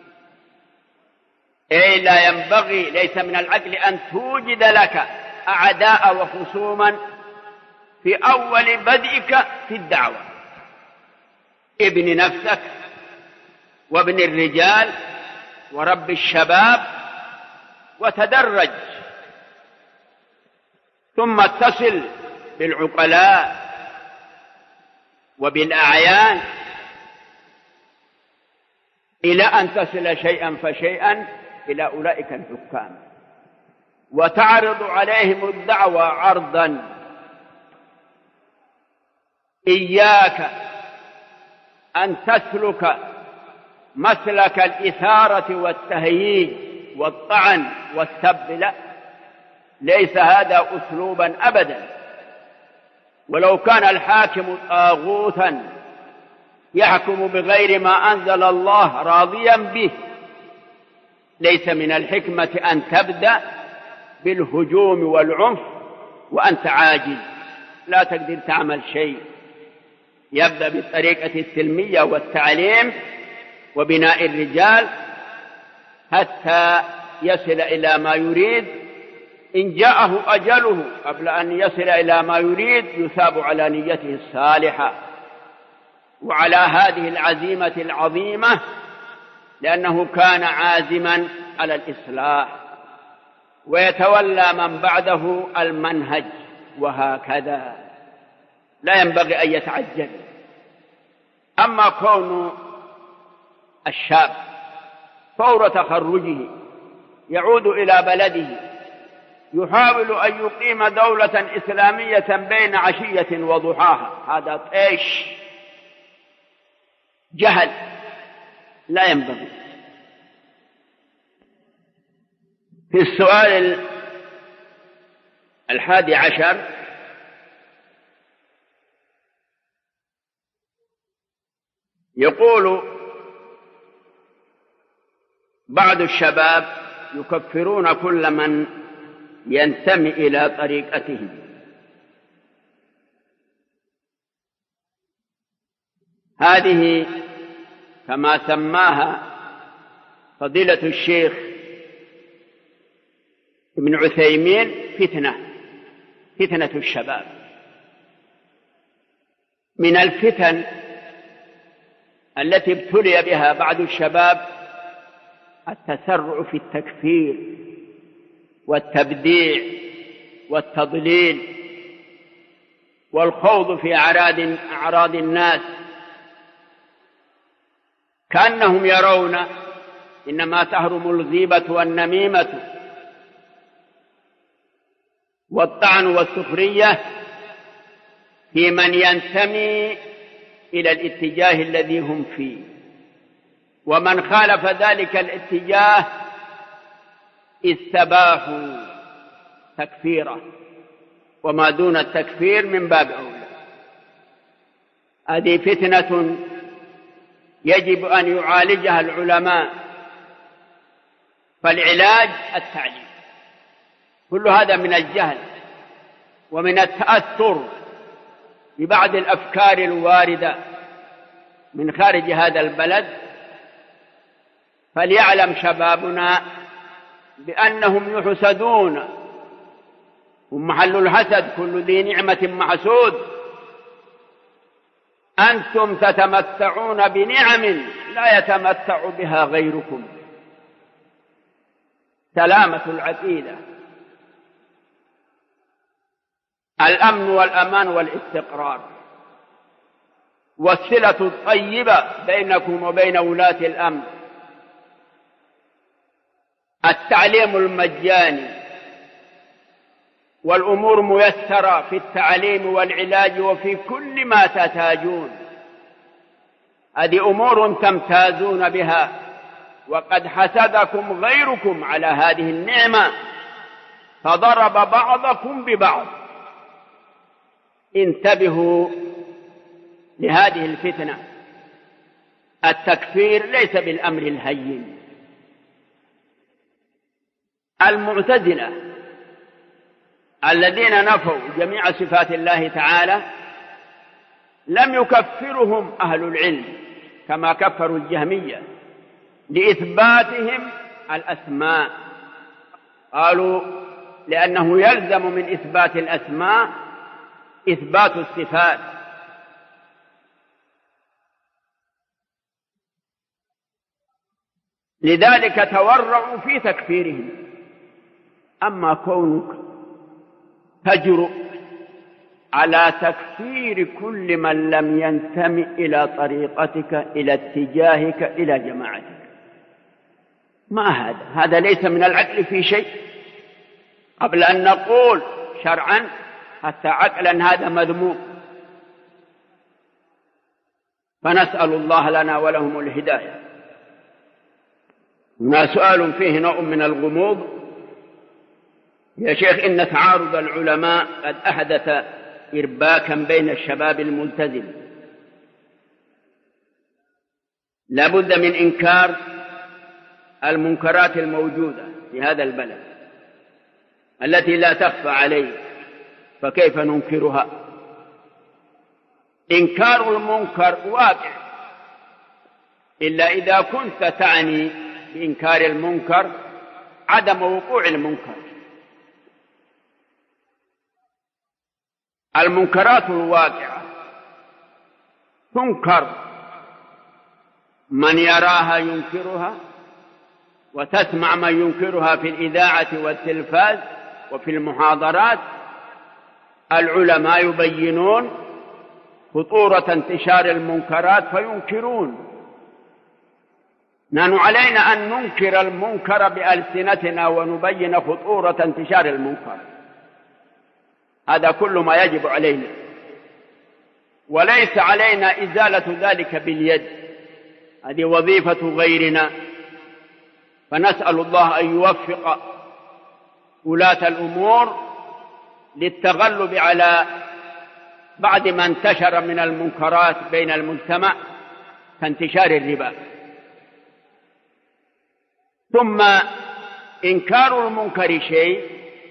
أي لا ينبغي، ليس من العدل أن توجد لك أعداء وخصوما في أول بدئك في الدعوة. ابن نفسك وابن الرجال ورب الشباب وتدرج، ثم اتصل بالعقلاء وبالأعيان إلى أن تصل شيئا فشيئا إلى أولئك الحكام وتعرض عليهم الدعوة عرضا. إياك أن تسلك مسلك الإثارة والتهييج والطعن والسب، لا، ليس هذا أسلوبا أبدا. ولو كان الحاكم طاغوتا يحكم بغير ما أنزل الله راضيا به، ليس من الحكمة أن تبدأ بالهجوم والعنف وأنت عاجز لا تقدر تعمل شيء. يبدأ بالطريقة السلمية والتعليم وبناء الرجال حتى يصل إلى ما يريد. إن جاءه أجله قبل أن يصل إلى ما يريد يثاب على نيته الصالحة وعلى هذه العزيمة العظيمة، لأنه كان عازما على الإصلاح، ويتولى من بعده المنهج، وهكذا لا ينبغي أن يتعجل. أما كون الشاب فور تخرجه يعود إلى بلده يحاول أن يقيم دولة إسلامية بين عشية وضحاها، هذا طيش جهل لا ينبغي. في السؤال 11 يقول بعض الشباب يكفرون كل من ينتمي إلى طريقتهم. هذه كما سماها فضيلة الشيخ ابن عثيمين فتنة الشباب. من الفتن التي ابتلي بها بعض الشباب التسرع في التكفير والتبديع والتضليل والخوض في أعراض الناس، كأنهم يرون إنما تحرم الغيبة والنميمة والطعن والسخرية في من ينتمي إلى الاتجاه الذي هم فيه، ومن خالف ذلك الاتجاه استباحوا تكفيره، وما دون التكفير من باب أولى. هذه فتنة يجب أن يعالجها العلماء، فالعلاج التعليم. كل هذا من الجهل ومن التأثر ببعض الأفكار الواردة من خارج هذا البلد. فليعلم شبابنا بأنهم يحسدون، هم محل الحسد، كل ذي نعمة محسود. أنتم تتمتعون بنعم لا يتمتع بها غيركم. سلامة العقيدة، الأمن والأمان والاستقرار، والصلة الطيبة بينكم وبين ولاة الأمر، التعليم المجاني، والأمور ميسرة في التعليم والعلاج وفي كل ما تحتاجون. هذه أمور تمتازون بها، وقد حسدكم غيركم على هذه النعمة فضرب بعضكم ببعض. انتبهوا لهذه الفتنة. التكفير ليس بالأمر الهين. المعتزلة الذين نفوا جميع صفات الله تعالى لم يكفرهم أهل العلم كما كفروا الجهمية لإثباتهم الأسماء. قالوا لأنه يلزم من إثبات الأسماء إثبات الصفات. لذلك تورعوا في تكفيرهم. أما كونك تجرؤ على تكفير كل من لم ينتمي إلى طريقتك، إلى اتجاهك، إلى جماعتك، ما هذا ليس من العدل في شيء. قبل أن نقول شرعا حتى عقلا هذا مذموم. فنسأل الله لنا ولهم الهداية. هنا سؤال فيه نوع من الغموض. يا شيخ، إن تعارض العلماء قد أحدث إرباكا بين الشباب الملتزم، لا بد من إنكار المنكرات الموجودة في هذا البلد. التي لا تخفى عليه، فكيف ننكرها؟ إنكار المنكر واقع، إلا إذا كنت تعني بإنكار المنكر عدم وقوع المنكر. المنكرات الواقعة تنكر، من يراها ينكرها، وتسمع من ينكرها في الإذاعة والتلفاز وفي المحاضرات. العلماء يبينون خطورة انتشار المنكرات فينكرون. نحن علينا أن ننكر المنكر بألسنتنا ونبين خطورة انتشار المنكر. هذا كل ما يجب علينا، وليس علينا إزالة ذلك باليد، هذه وظيفة غيرنا. فنسأل الله أن يوفق ولاة الأمور للتغلب على بعض ما انتشر من المنكرات بين المجتمع كانتشار الربا. ثم إنكار المنكر شيء،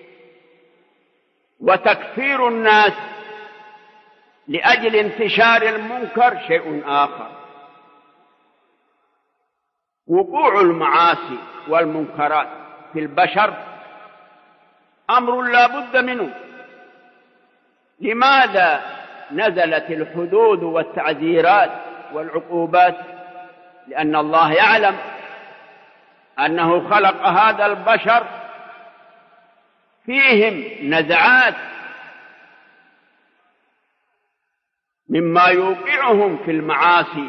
وتكفير الناس لأجل انتشار المنكر شيء آخر. وقوع المعاصي والمنكرات في البشر أمر لا بد منه. لماذا نزلت الحدود والتعزيرات والعقوبات؟ لأن الله يعلم أنه خلق هذا البشر فيهم نزعات مما يوقعهم في المعاصي،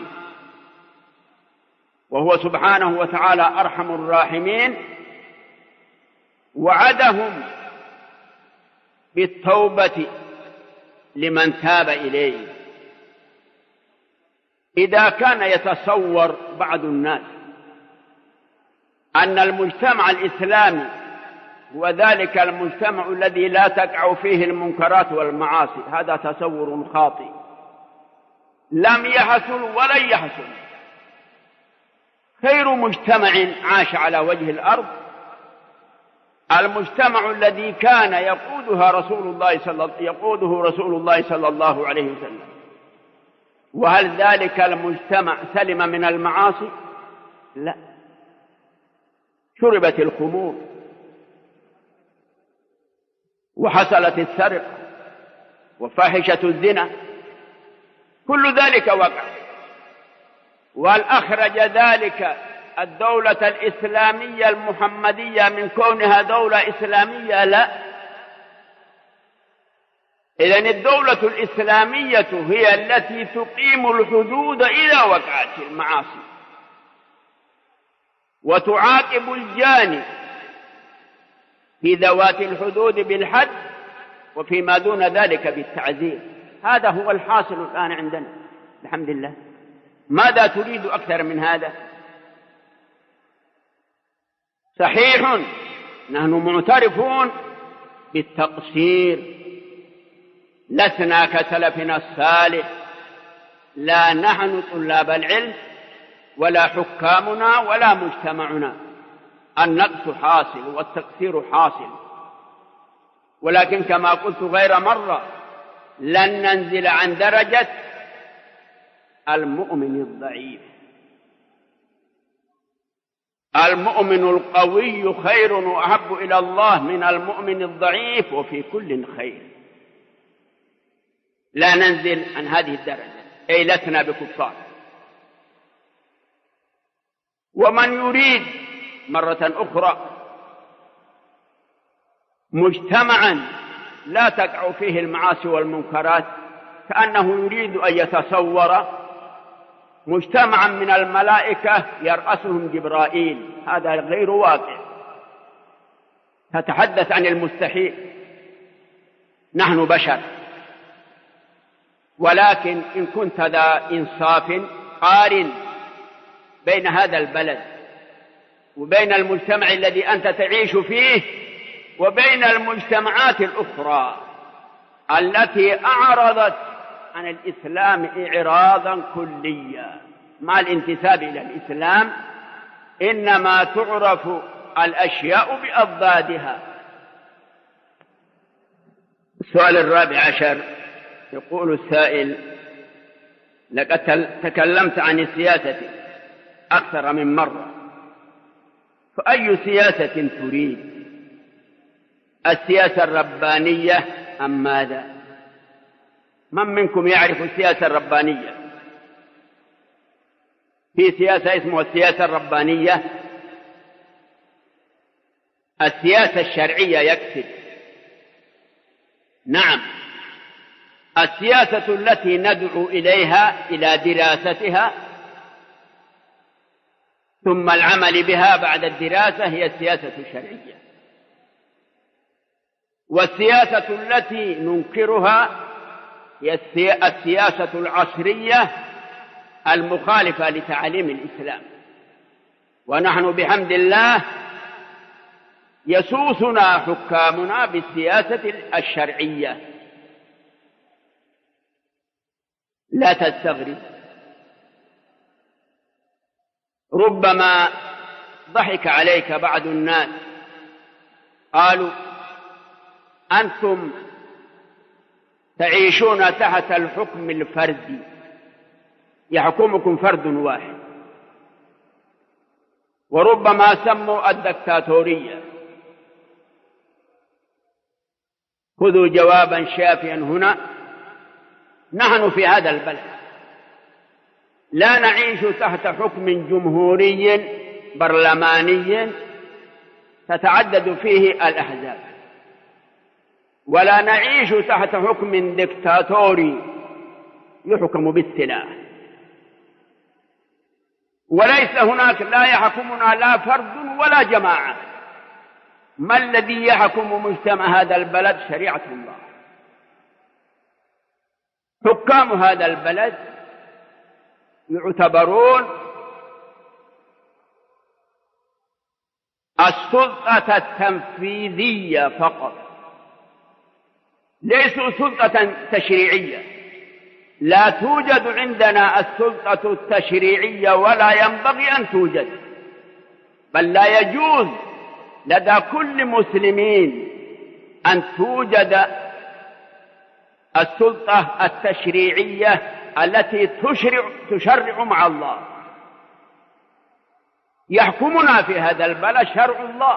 وهو سبحانه وتعالى أرحم الراحمين، وعدهم بالتوبة لمن تاب إليه. إذا كان يتصور بعض الناس أن المجتمع الإسلامي هو ذلك المجتمع الذي لا تقع فيه المنكرات والمعاصي، هذا تصور خاطئ لم يحصل ولن يحصل. خير مجتمع عاش على وجه الأرض المجتمع الذي كان يقوده رسول الله صلى الله عليه وسلم. وهل ذلك المجتمع سلم من المعاصي؟ لا. شربت الخمور، وحصلت السرقة، وفاحشة الزنا، كل ذلك وقع. وهل أخرج ذلك الدولة الإسلامية المحمدية من كونها دولة إسلامية؟ لا. إذن الدولة الإسلامية هي التي تقيم الحدود إذا وقعت المعاصي، وتعاقب الجاني في ذوات الحدود بالحد، وفيما دون ذلك بالتعزير. هذا هو الحاصل الآن عندنا الحمد لله. ماذا تريد أكثر من هذا؟ صحيح نحن معترفون بالتقصير، لسنا كسلفنا الصالح، لا نحن طلاب العلم ولا حكامنا ولا مجتمعنا. النقص حاصل والتقصير حاصل، ولكن كما قلت غير مرة لن ننزل عن درجة المؤمن الضعيف. المؤمن القوي خير وأحب إلى الله من المؤمن الضعيف، وفي كل خير. لا ننزل عن هذه الدرجة، أي لسنا بكفار. ومن يريد مرة أخرى مجتمعا لا تقع فيه المعاصي والمنكرات، كأنه يريد أن يتصور مجتمعا من الملائكة يرأسهم جبرائيل. هذا غير واقع، تتحدث عن المستحيل. نحن بشر، ولكن إن كنت ذا إنصاف قارن بين هذا البلد وبين المجتمع الذي أنت تعيش فيه وبين المجتمعات الأخرى التي أعرضت عن الإسلام إعراضا كليا مع الانتساب إلى الإسلام. إنما تعرف الأشياء بأضدادها، السؤال الرابع عشر، يقول السائل: لقد تكلمت عن السياسة أكثر من مرة، فأي سياسة تريد؟ السياسة الربانية أم ماذا؟ من منكم يعرف السياسة الربانية؟ في سياسة اسمها السياسة الربانية. السياسة الشرعية يكفي. نعم، السياسة التي ندعو إليها إلى دراستها ثم العمل بها بعد الدراسة هي السياسة الشرعية. والسياسة التي ننكرها هي السياسة العصرية المخالفة لتعاليم الإسلام. ونحن بحمد الله يسوسنا حكامنا بالسياسة الشرعية. لا تستغرب، ربما ضحك عليك بعض الناس، قالوا: أنتم تعيشون تحت الحكم الفردي، يحكمكم فرد واحد. وربما سموا الدكتاتورية. خذوا جوابا شافيا هنا: نحن في هذا البلد لا نعيش تحت حكم جمهوري برلماني تتعدد فيه الأحزاب، ولا نعيش تحت حكم دكتاتوري يحكم بالسلاح، وليس هناك لا يحكمنا لا فرد ولا جماعة. ما الذي يحكم مجتمع هذا البلد؟ شريعة الله. حكام هذا البلد يعتبرون السلطة التنفيذية فقط، ليسوا سلطة تشريعية. لا توجد عندنا السلطة التشريعية ولا ينبغي أن توجد، بل لا يجوز لدى كل مسلمين أن توجد السلطة التشريعية التي تشرع مع الله. يحكمنا في هذا البلد شرع الله،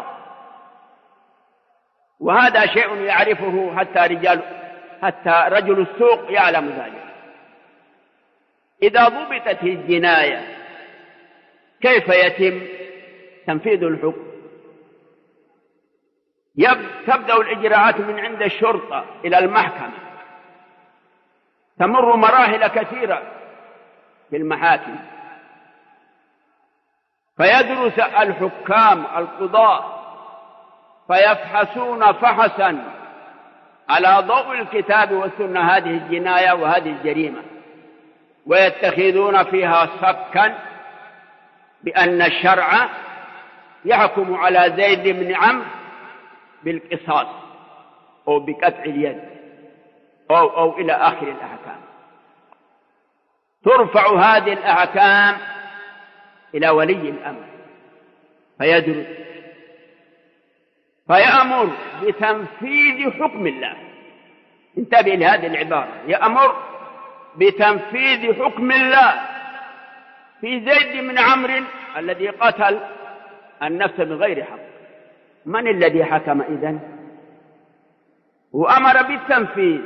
وهذا شيء يعرفه حتى رجل السوق يعلم ذلك. إذا ضبطت الجناية كيف يتم تنفيذ الحكم؟ تبدأ الإجراءات من عند الشرطة إلى المحكمة، تمر مراحل كثيرة في المحاكم، فيدرس الحكام القضاة فيفحصون فحصا على ضوء الكتاب والسنة هذه الجناية وهذه الجريمة، ويتخذون فيها صكا بأن الشرع يحكم على زيد بن عمرو بالقصاص أو بقطع اليد أو إلى آخر الأحكام. ترفع هذه الأحكام إلى ولي الأمر فيدرس فيأمر بتنفيذ حكم الله. انتبه لهذه العبارة: يأمر بتنفيذ حكم الله في زيد بن عمرو الذي قتل النفس بغير حق. من الذي حكم إذن؟ وأمر بالتنفيذ،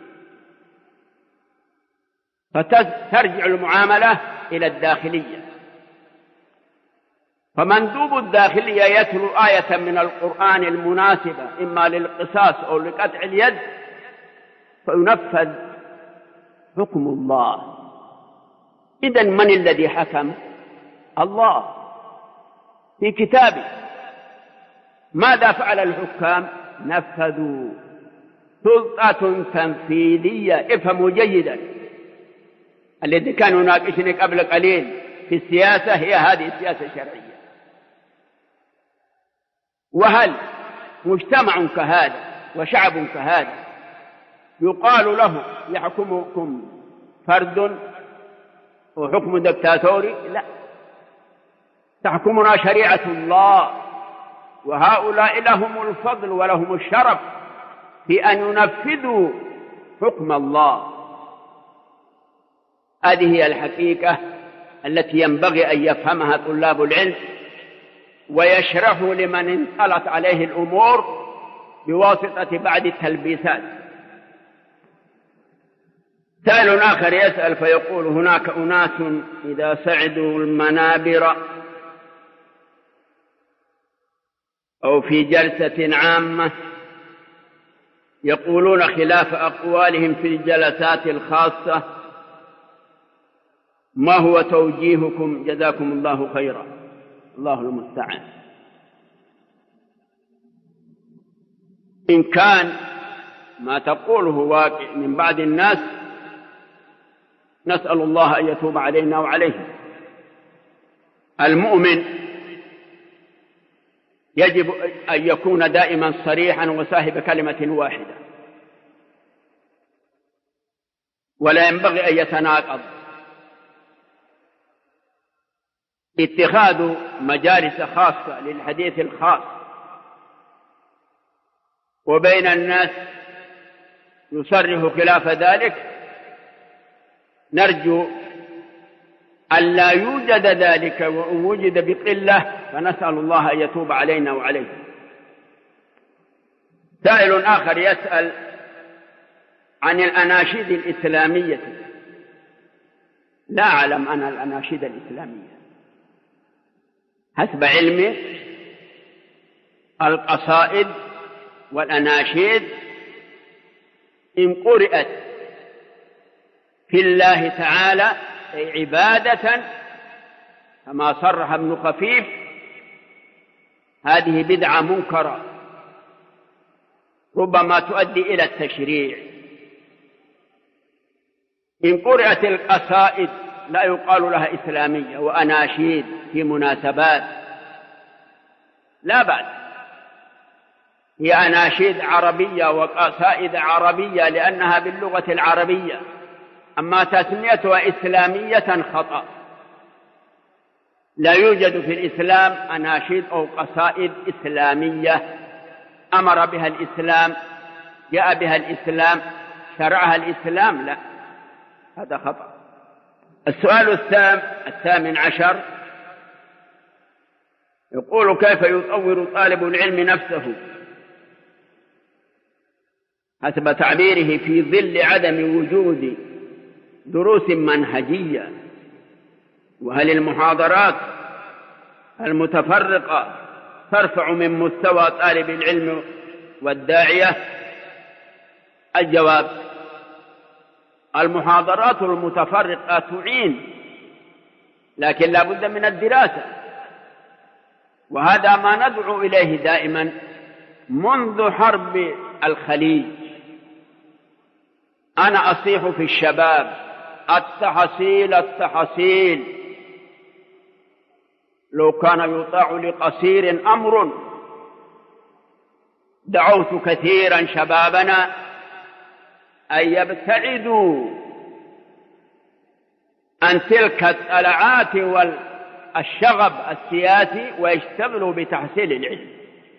فترجع المعاملة إلى الداخلية. فمندوب الداخلية يتلو آية من القرآن المناسبة إما للقصاص أو لقطع اليد فينفذ حكم الله. إذن من الذي حكم؟ الله في كتابه. ماذا فعل الحكام؟ نفذوا. سلطة تنفيذية. افهموا جيدا، الذي كانوا يناقشني قبل قليل في السياسة هي هذه السياسة الشرعية. وهل مجتمع كهذا وشعب كهذا يقال له يحكمكم فرد وحكم دكتاتوري؟ لا، تحكمنا شريعة الله، وهؤلاء لهم الفضل ولهم الشرف في أن ينفذوا حكم الله. هذه هي الحقيقة التي ينبغي أن يفهمها طلاب العلم ويشرحوا لمن انطلت عليه الأمور بواسطة بعض التلبيسات. سائل آخر يسأل فيقول: هناك أناس إذا صعدوا المنابر أو في جلسة عامة يقولون خلاف أقوالهم في الجلسات الخاصة، ما هو توجيهكم جزاكم الله خيرا؟ الله المستعان. إن كان ما تقوله واقع من بعض الناس نسأل الله أن يتوب علينا وعليهم. المؤمن يجب أن يكون دائما صريحا وصاحب كلمة واحدة، ولا ينبغي أن يتناقض. اتخاذ مجالس خاصة للحديث الخاص وبين الناس يصرح خلاف ذلك، نرجو أن لا يوجد ذلك، وإن وجد بقلة فنسأل الله أن يتوب علينا وعليه. سائل آخر يسأل عن الأناشيد الإسلامية. لا أعلم أنا الأناشيد الإسلامية. حسب علمي القصائد والأناشيد إن قرأت في الله تعالى أي عبادة كما صرح ابن خفيف، هذه بدعة منكرة ربما تؤدي إلى التشريع. إن قرأت القصائد لا يقال لها إسلامية، وأناشيد في مناسبات لا بأس، هي أناشيد عربية وقصائد عربية لأنها باللغة العربية، أما تسميتها إسلامية خطأ. لا يوجد في الإسلام أناشيد أو قصائد إسلامية أمر بها الإسلام، جاء بها الإسلام، شرعها الإسلام، لا، هذا خطأ. السؤال الثامن عشر يقول: كيف يطور طالب العلم نفسه حسب تعبيره في ظل عدم وجود دروس منهجية؟ وهل المحاضرات المتفرقة ترفع من مستوى طالب العلم والداعية؟ الجواب: المحاضرات المتفرقة تعين، لكن لا بد من الدراسة، وهذا ما ندعو إليه دائما منذ حرب الخليج. أنا أصيح في الشباب: التحصيل التحصيل. لو كان يطاع لقصير أمر دعوت كثيرا شبابنا أن يبتعدوا عن تلك الطلعات والشغب السياسي ويشتغلوا بتحصيل العلم.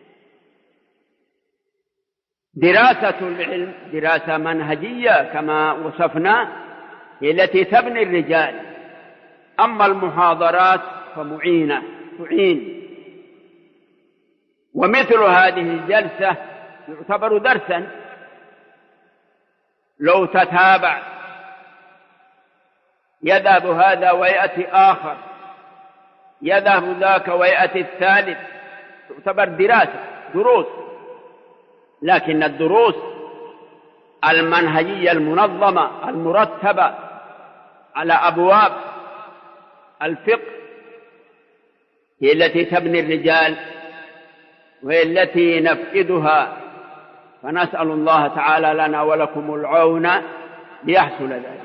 دراسة العلم دراسة منهجية كما وصفنا هي التي تبني الرجال، أما المحاضرات فمعينة تعين. ومثل هذه الجلسة يعتبر درسا، لو تتابع يذهب هذا ويأتي آخر، يذهب ذاك ويأتي الثالث، تعتبر دراسة دروس. لكن الدروس المنهجية المنظمة المرتبة على أبواب الفقه هي التي تبني الرجال وهي التي نفقدها، فنسأل الله تعالى لنا ولكم العون ليحصل ذلك.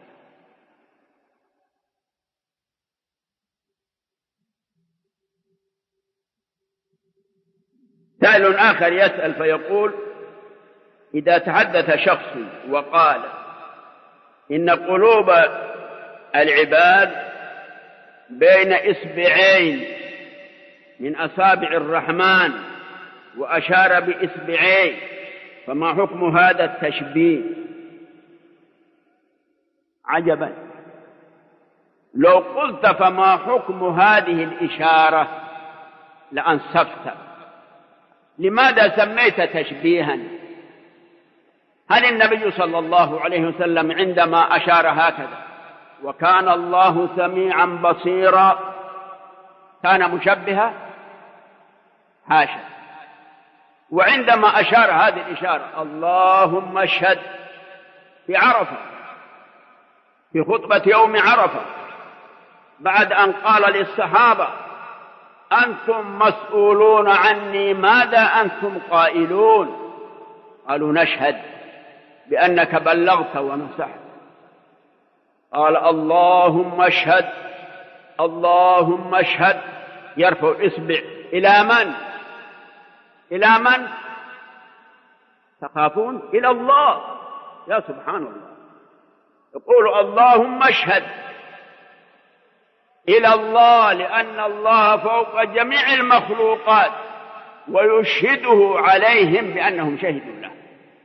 سائل آخر يسأل فيقول: إذا تحدث شخص وقال إن قلوب العباد بين إصبعين من أصابع الرحمن وأشار بإصبعين فما حكم هذا التشبيه؟ عجبا، لو قلت فما حكم هذه الإشارة لأنصفت. لماذا سميت تشبيها؟ هل النبي صلى الله عليه وسلم عندما أشار هكذا وكان الله سميعا بصيرا كان مشبها؟ حاشا. وعندما أشار هذه الإشارة اللهم اشهد في عرفة، في خطبة يوم عرفة، بعد أن قال للصحابة أنتم مسؤولون عني ماذا أنتم قائلون؟ قالوا نشهد بأنك بلغت ونصحت. قال اللهم اشهد اللهم اشهد، يرفع إصبع إلى من؟ إلى من؟ تخافون؟ إلى الله. يا سبحان الله، يقول اللهم اشهد إلى الله لأن الله فوق جميع المخلوقات ويشهده عليهم بأنهم شهدوا له.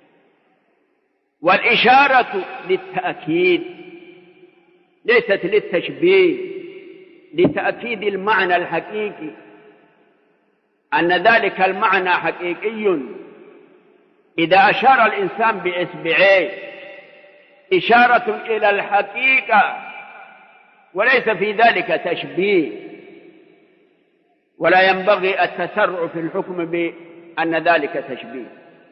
والإشارة للتأكيد ليست للتشبيه، لتأكيد المعنى الحقيقي، أن ذلك المعنى حقيقي. إذا أشار الإنسان بإصبعيه إشارة إلى الحقيقة وليس في ذلك تشبيه، ولا ينبغي التسرع في الحكم بأن ذلك تشبيه.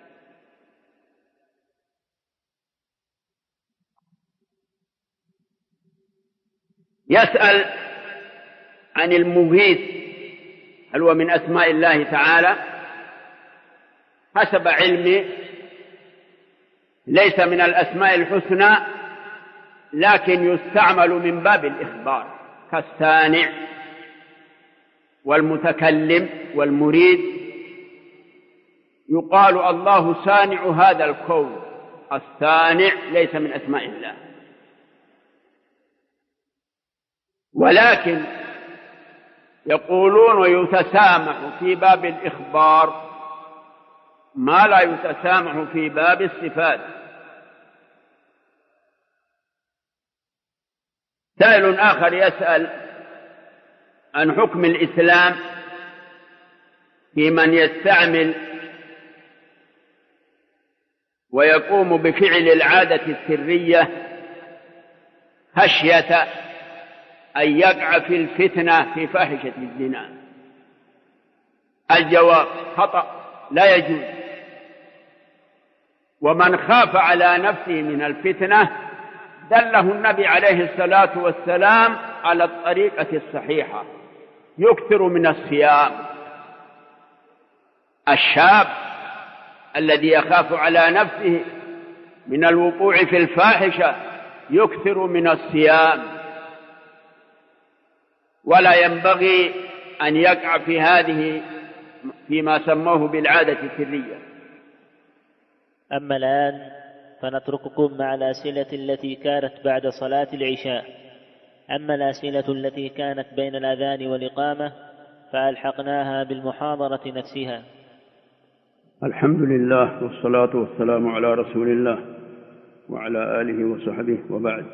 يسأل عن المغيث هل هو من أسماء الله تعالى؟ حسب علمي ليس من الأسماء الحسنى، لكن يستعمل من باب الإخبار كالسانع والمتكلم والمريد. يقال الله سانع هذا الكون، السانع ليس من أسماء الله. ولكن يقولون ويتسامح في باب الإخبار ما لا يتسامح في باب الصفات. سائل آخر يسأل عن حكم الإسلام في من يستعمل ويقوم بفعل العادة السرية خشية أن يقع في الفتنة في فاحشة الزنا. الجواب خطأ، لا يجوز. ومن خاف على نفسه من الفتنة دله النبي عليه الصلاة والسلام على الطريقة الصحيحة، يكثر من الصيام. الشاب الذي يخاف على نفسه من الوقوع في الفاحشة يكثر من الصيام، ولا ينبغي أن يقع في هذه فيما سموه بالعادة السرية. أما الآن فنترككم مع الأسئلة التي كانت بعد صلاة العشاء. أما الأسئلة التي كانت بين الأذان والإقامة فألحقناها بالمحاضرة نفسها. الحمد لله والصلاة والسلام على رسول الله وعلى آله وصحبه وبعد.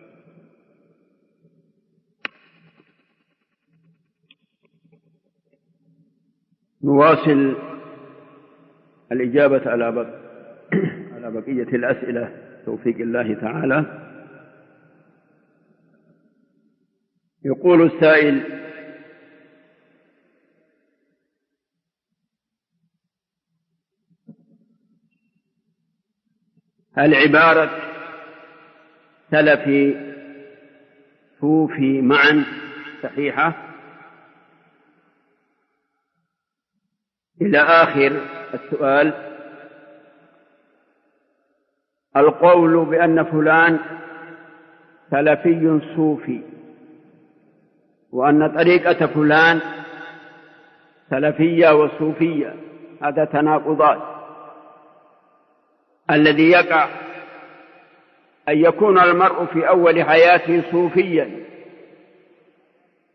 نواصل الإجابة على بقية الأسئلة توفيق الله تعالى. يقول السائل: هل عبارة سلفي صوفي معا صحيحة؟ إلى آخر السؤال. القول بأن فلان سلفي صوفي وأن طريقة فلان سلفية وصوفية هذا تناقضات. الذي يقع أن يكون المرء في أول حياته صوفيا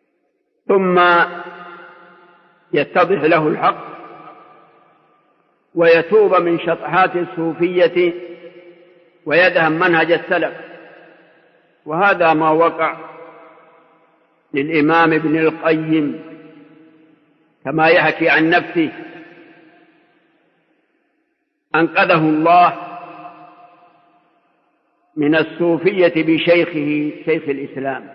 ثم يتضح له الحق ويتوب من شطحات الصوفية ويدهم منهج السلف. وهذا ما وقع للإمام ابن القيم كما يحكي عن نفسه، أنقذه الله من الصوفية بشيخه شيخ الإسلام.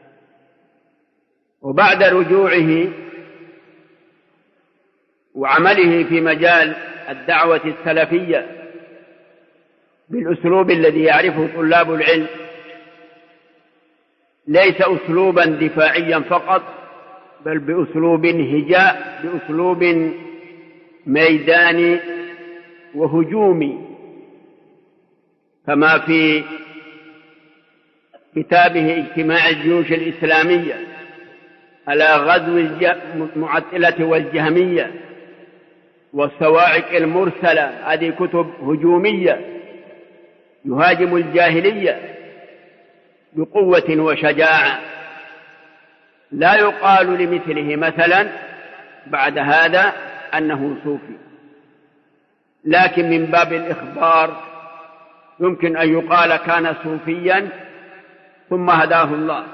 وبعد رجوعه وعمله في مجال الدعوة السلفية بالأسلوب الذي يعرفه طلاب العلم، ليس أسلوبا دفاعيا فقط، بل بأسلوب هجاء، بأسلوب ميداني وهجومي، كما في كتابه اجتماع الجيوش الإسلامية على غزو المعتلة والجهمية والصواعق المرسلة. هذه كتب هجومية يهاجم الجاهلية بقوة وشجاعة. لا يقال لمثله مثلا بعد هذا أنه صوفي، لكن من باب الإخبار يمكن أن يقال كان صوفيا ثم هداه الله.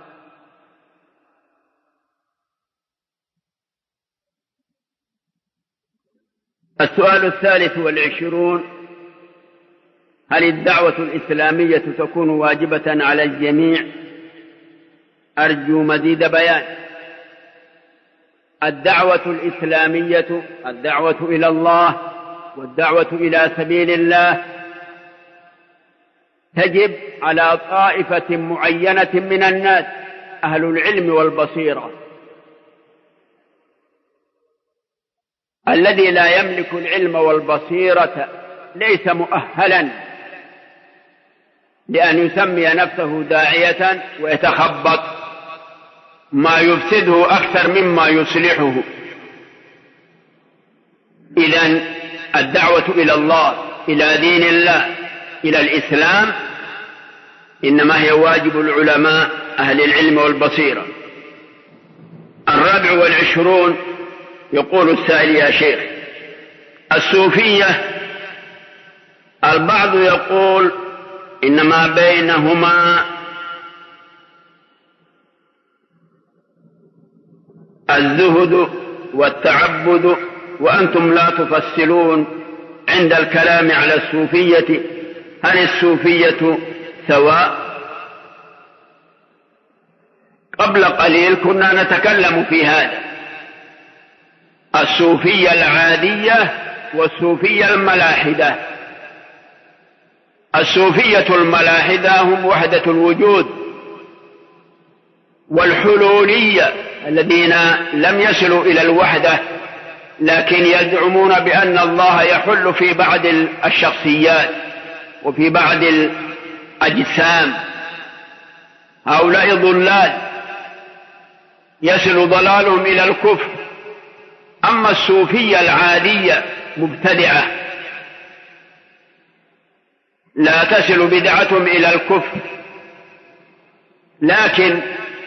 السؤال 23: هل الدعوة الإسلامية تكون واجبة على الجميع؟ أرجو مزيد بيان. الدعوة الإسلامية الدعوة إلى الله والدعوة إلى سبيل الله تجب على طائفة معينة من الناس، أهل العلم والبصيرة. الذي لا يملك العلم والبصيرة ليس مؤهلا لأن يسمي نفسه داعية ويتخبط ما يفسده أكثر مما يصلحه. إذن الدعوة إلى الله، إلى دين الله، إلى الإسلام، إنما هي واجب العلماء أهل العلم والبصيرة. 24 يقول السائل: يا شيخ، الصوفية البعض يقول إنما بينهما الزهد والتعبد، وأنتم لا تفصلون عند الكلام على الصوفية، هل الصوفية سواء؟ قبل قليل كنا نتكلم في هذا، الصوفية العادية والصوفية الملاحدة. الصوفية الملاحدة هم وحدة الوجود والحلولية الذين لم يصلوا إلى الوحدة، لكن يزعمون بأن الله يحل في بعض الشخصيات وفي بعض الأجسام. هؤلاء ضلال يصل ضلالهم إلى الكفر. أما الصوفية العادية مبتدعة لا تصل بدعتهم إلى الكفر، لكن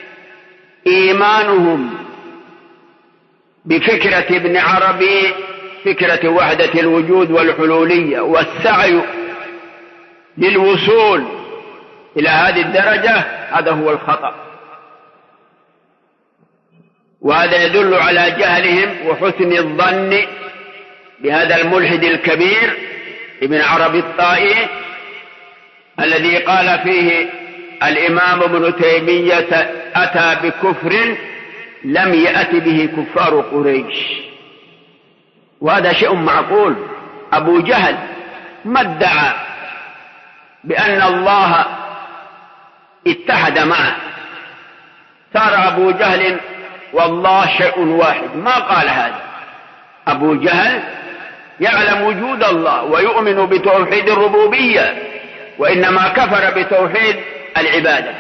إيمانهم بفكرة ابن عربي، فكرة وحدة الوجود والحلولية، والسعي للوصول إلى هذه الدرجة، هذا هو الخطأ. وهذا يدل على جهلهم وحسن الظن بهذا الملحد الكبير ابن عربي الطائي، الذي قال فيه الإمام ابن تيمية: أتى بكفر لم يأت به كفار قريش. وهذا شيء معقول. أبو جهل ما ادعى بأن الله اتحد معه، صار أبو جهل والله شيء واحد، ما قال هذا. أبو جهل يعلم وجود الله ويؤمن بتوحيد الربوبية، وإنما كفر بتوحيد العبادة.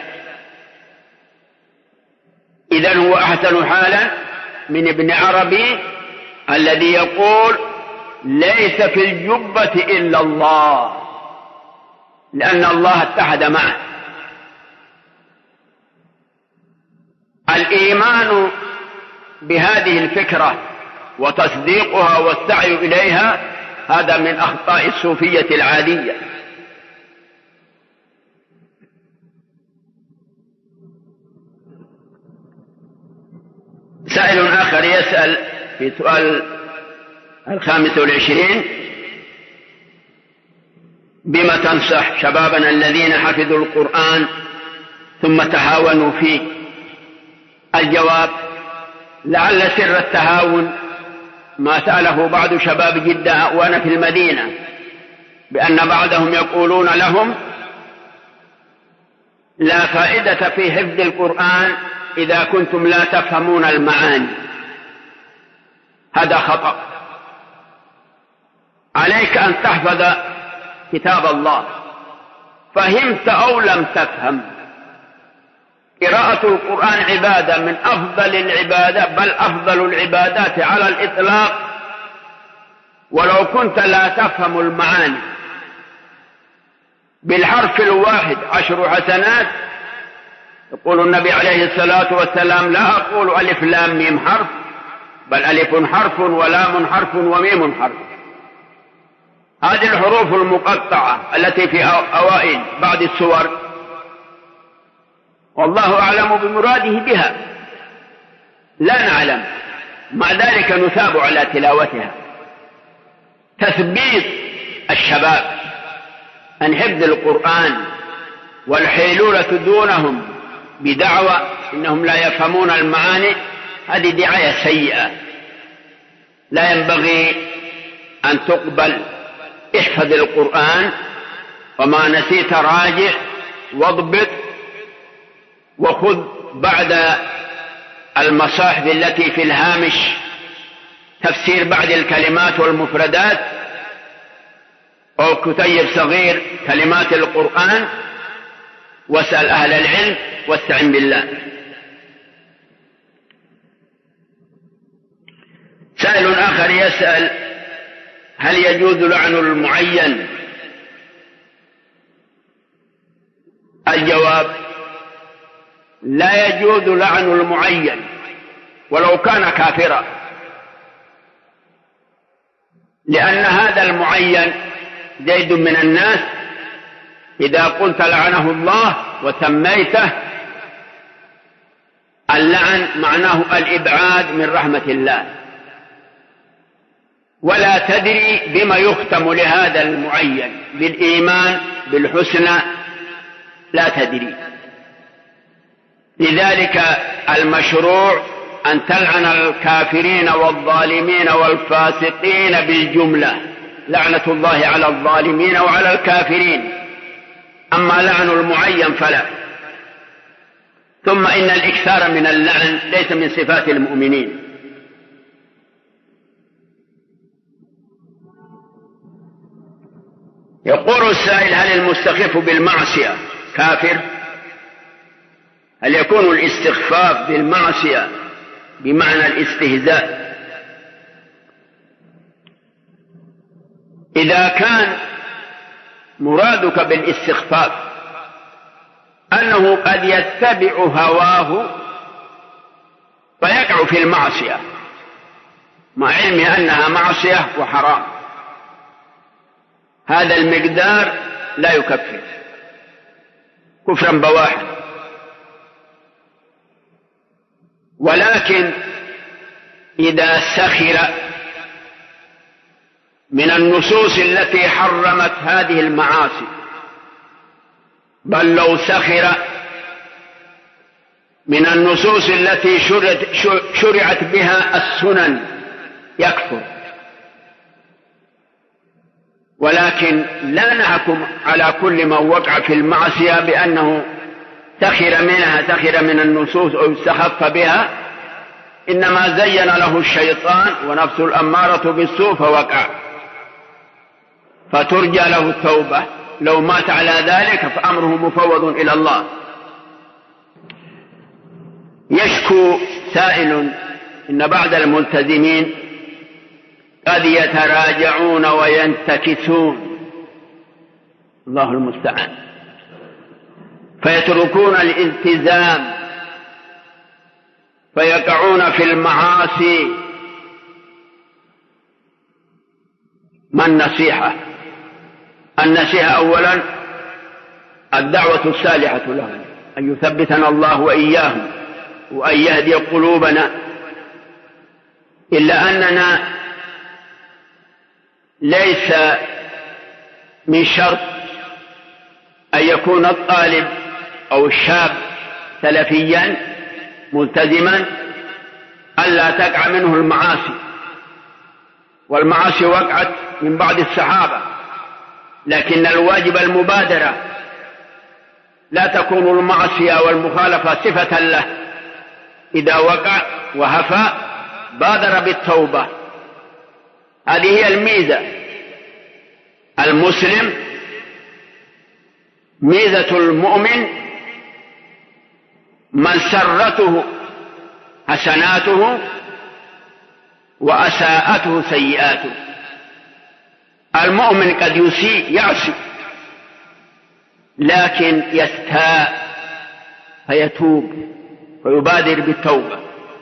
إذن هو أحسن حالا من ابن عربي الذي يقول: ليس في الجبة إلا الله، لأن الله اتحد معه. الإيمان بهذه الفكرة وتصديقها والسعي إليها هذا من أخطاء الصوفية العادية. سائل آخر يسأل في سؤال 25: بما تنصح شبابنا الذين حفظوا القرآن ثم تهاونوا فيه؟ الجواب: لعل سر التهاون ما سأله بعض شباب جدة وأنا في المدينة، بأن بعضهم يقولون لهم: لا فائدة في حفظ القرآن إذا كنتم لا تفهمون المعاني. هذا خطأ. عليك أن تحفظ كتاب الله، فهمت أو لم تفهم. قراءة القرآن عبادة من أفضل العبادة، بل أفضل العبادات على الإطلاق، ولو كنت لا تفهم المعاني. بالحرف الواحد 10 حسنات. يقول النبي عليه الصلاة والسلام: لا أقول ألف لام ميم حرف، بل ألف حرف ولام حرف وميم حرف. هذه الحروف المقطعة التي في أوائل بعض السور والله أعلم بمراده بها، لا نعلم، مع ذلك نثاب على تلاوتها. تثبيت الشباب عن حفظ القرآن والحيلولة دونهم بدعوى إنهم لا يفهمون المعاني، هذه دعاية سيئة لا ينبغي أن تقبل. احفظ القرآن، وما نسيت راجع واضبط، وخذ بعد المصاحف التي في الهامش تفسير بعض الكلمات والمفردات، أو كتيب صغير كلمات القرآن، واسأل أهل العلم واستعن بالله. سائل آخر يسأل: هل يجوز لعن المعين؟ الجواب: لا يجوز لعن المعين ولو كان كافرا، لأن هذا المعين زيد من الناس، إذا قلت لعنه الله وسميته، اللعن معناه الإبعاد من رحمة الله، ولا تدري بما يختم لهذا المعين، بالإيمان بالحسنى، لا تدري. لذلك المشروع أن تلعن الكافرين والظالمين والفاسقين بالجملة، لعنة الله على الظالمين وعلى الكافرين. أما لعن المعين فلا. ثم إن الإكثار من اللعن ليس من صفات المؤمنين. يقول السائل: هل المستخف بالمعصية كافر؟ هل يكون الاستخفاف بالمعصية بمعنى الاستهزاء؟ إذا كان مرادك بالاستخفاف أنه قد يتبع هواه فيقع في المعصية مع علمه أنها معصية وحرام، هذا المقدار لا يكفر كفرا بواحا. ولكن إذا سخر من النصوص التي حرمت هذه المعاصي، بل لو سخر من النصوص التي شرعت بها السنن يكفر. ولكن لا نحكم على كل من وقع في المعصية بأنه سخر من النصوص أو استخف بها، إنما زين له الشيطان ونفس الأمارة بالسوء فوقع، فترجى له التوبة. لو مات على ذلك فأمره مفوض إلى الله. يشكو سائل إن بعض الملتزمين قد يتراجعون وينتكسون، الله المستعان، فيتركون الالتزام فيقعون في المعاصي. ما النصيحة؟ النصيحة أولا الدعوة الصالحة لهم، أن يثبتنا الله وإياهم وأن يهدي قلوبنا. إلا أننا ليس من شرط أن يكون الطالب أو الشاب سلفيا ملتزما ألا تقع منه المعاصي، والمعاصي وقعت من بعض الصحابة، لكن الواجب المبادرة، لا تكون المعصية والمخالفة صفة له، إذا وقع وهفى بادر بالتوبة. هذه هي الميزة. المسلم ميزة المؤمن من سرته حسناته وأساءته سيئاته. المؤمن قد يسيء يعصي، لكن يستاء فيتوب فيبادر بالتوبة.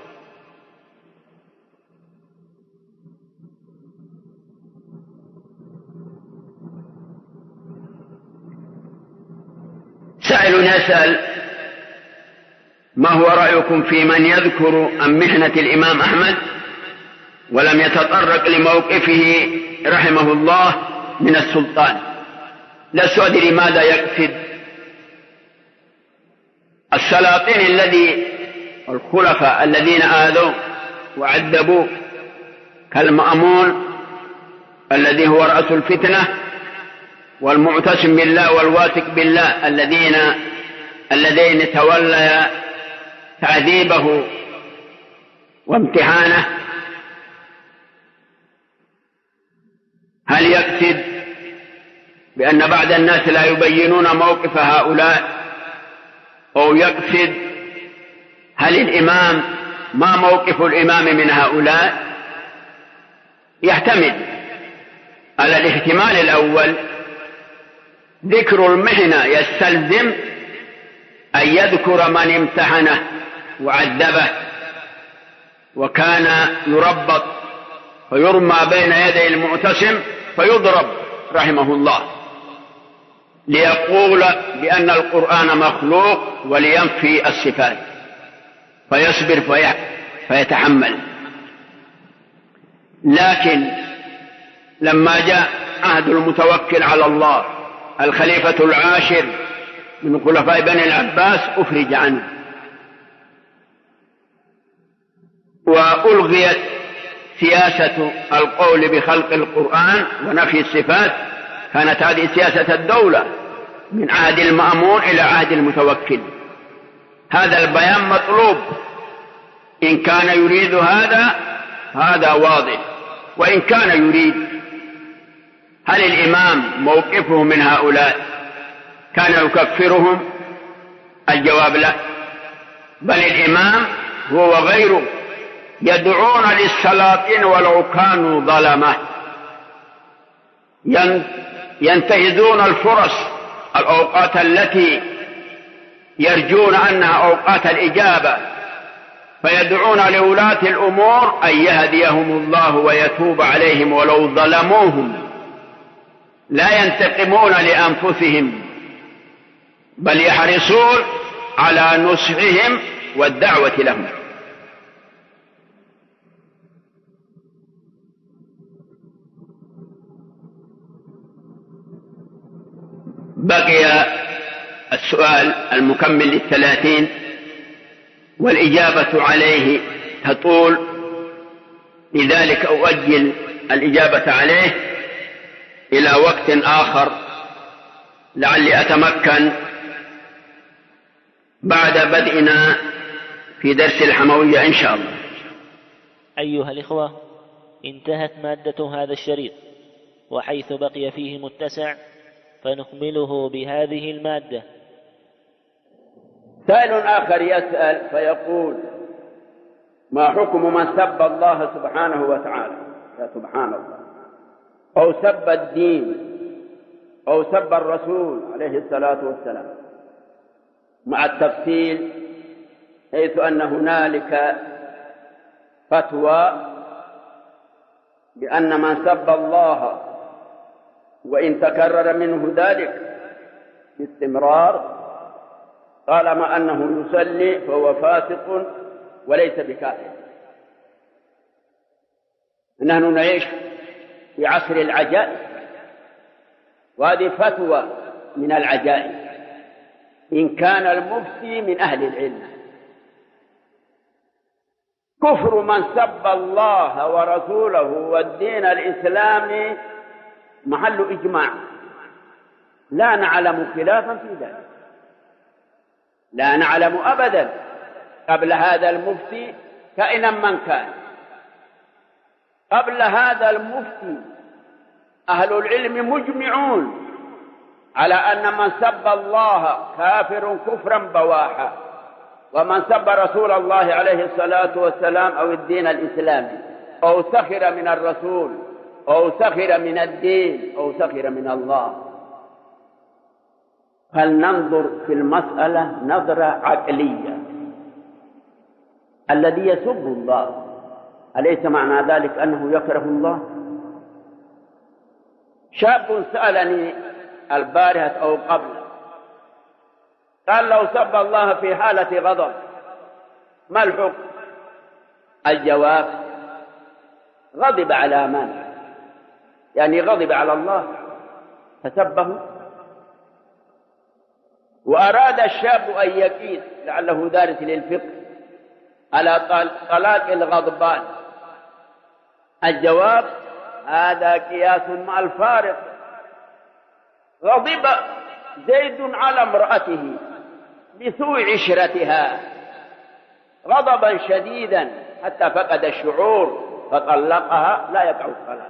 سائل يسأل: ما هو رأيكم في من يذكر عن محنة الإمام أحمد ولم يتطرق لموقفه رحمه الله من السلطان؟ لست أدري ماذا يقصد. السلاطين الخلفاء الذين آذوا وعذبوا كالمأمون الذي هو رأس الفتنة، والمعتصم بالله والواثق بالله اللذين تولى تعذيبه وامتحانه، هل يقصد بأن بعض الناس لا يبينون موقف هؤلاء، أو يقصد هل الإمام ما موقف الإمام من هؤلاء؟ يحتمل. على الاحتمال الأول ذكر المحنة يستلزم أن يذكر من امتحنه وعذبه وكان يربط فيرمى بين يدي المعتصم فيضرب رحمه الله، ليقول بأن القرآن مخلوق ولينفي الصفات، فيصبر فيتحمل. لكن لما جاء عهد المتوكل على الله الخليفة العاشر من خلفاء بني العباس أفرج عنه وألغيت سياسة القول بخلق القرآن ونفي الصفات. كانت هذه سياسة الدولة من عهد المأمون إلى عهد المتوكل. هذا البيان مطلوب، إن كان يريد هذا واضح. وإن كان يريد، هل الإمام موقفه من هؤلاء كان يكفرهم؟ الجواب لا، بل الإمام هو وغيره يدعون للسلاطين ولو كانوا ظلمة، ينتهزون الفرص، الأوقات التي يرجون أنها أوقات الإجابة، فيدعون لولاة الأمور أن يهديهم الله ويتوب عليهم ولو ظلموهم. لا ينتقمون لأنفسهم، بل يحرصون على نصحهم والدعوة لهم. بقي السؤال المكمل لل30 والإجابة عليه تطول، لذلك أؤجل الإجابة عليه إلى وقت آخر لعلي أتمكن بعد بدءنا في درس الحموية إن شاء الله. أيها الإخوة، انتهت مادة هذا الشريط، وحيث بقي فيه متسع فنكمله بهذه المادة. سائل آخر يسأل فيقول: ما حكم من سب الله سبحانه وتعالى، يا سبحان الله، أو سب الدين أو سب الرسول عليه الصلاة والسلام، مع التفصيل، حيث أن هنالك فتوى بأن من سب الله وإن تكرر منه ذلك باستمرار طالما أنه يصلي فهو فاسق وليس بكافر. نحن نعيش في عصر العجائب، وهذه فتوى من العجائب إن كان المفتي من أهل العلم. كفر من سب الله ورسوله والدين الإسلامي محل إجماع، لا نعلم خلافا في ذلك، لا نعلم أبدا قبل هذا المفتي كائنا من كان. قبل هذا المفتي أهل العلم مجمعون على أن من سب الله كافر كفرا بواحا، ومن سب رسول الله عليه الصلاة والسلام أو الدين الإسلامي أو سخر من الرسول أو سخر من الدين أو سخر من الله. فلننظر في المسألة نظرة عقلية. الذي يسب الله أليس معنى ذلك أنه يكره الله؟ شاب سألني البارحة أو قبل، قال لو سب الله في حالة غضب ما الحكم؟ الجواب: غضب على من؟ يعني غضب على الله فسبه. وأراد الشاب أن يقيس لعله دارس للفقه على طلاق الغضبان. الجواب: هذا قياس مع الفارق. غضب زيد على امرأته بسوء عشرتها غضبا شديدا حتى فقد الشعور فطلقها، لا يقع الطلاق.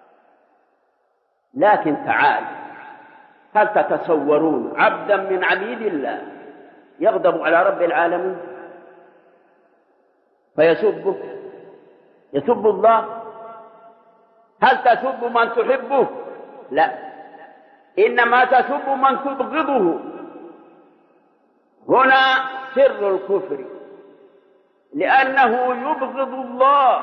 لكن تعال، هل تتصورون عبدا من عبيد الله يغضب على رب العالمين فيسبه؟ يسب الله؟ هل تسب من تحبه؟ لا، إنما تسب من تبغضه. هنا سر الكفر، لأنه يبغض الله،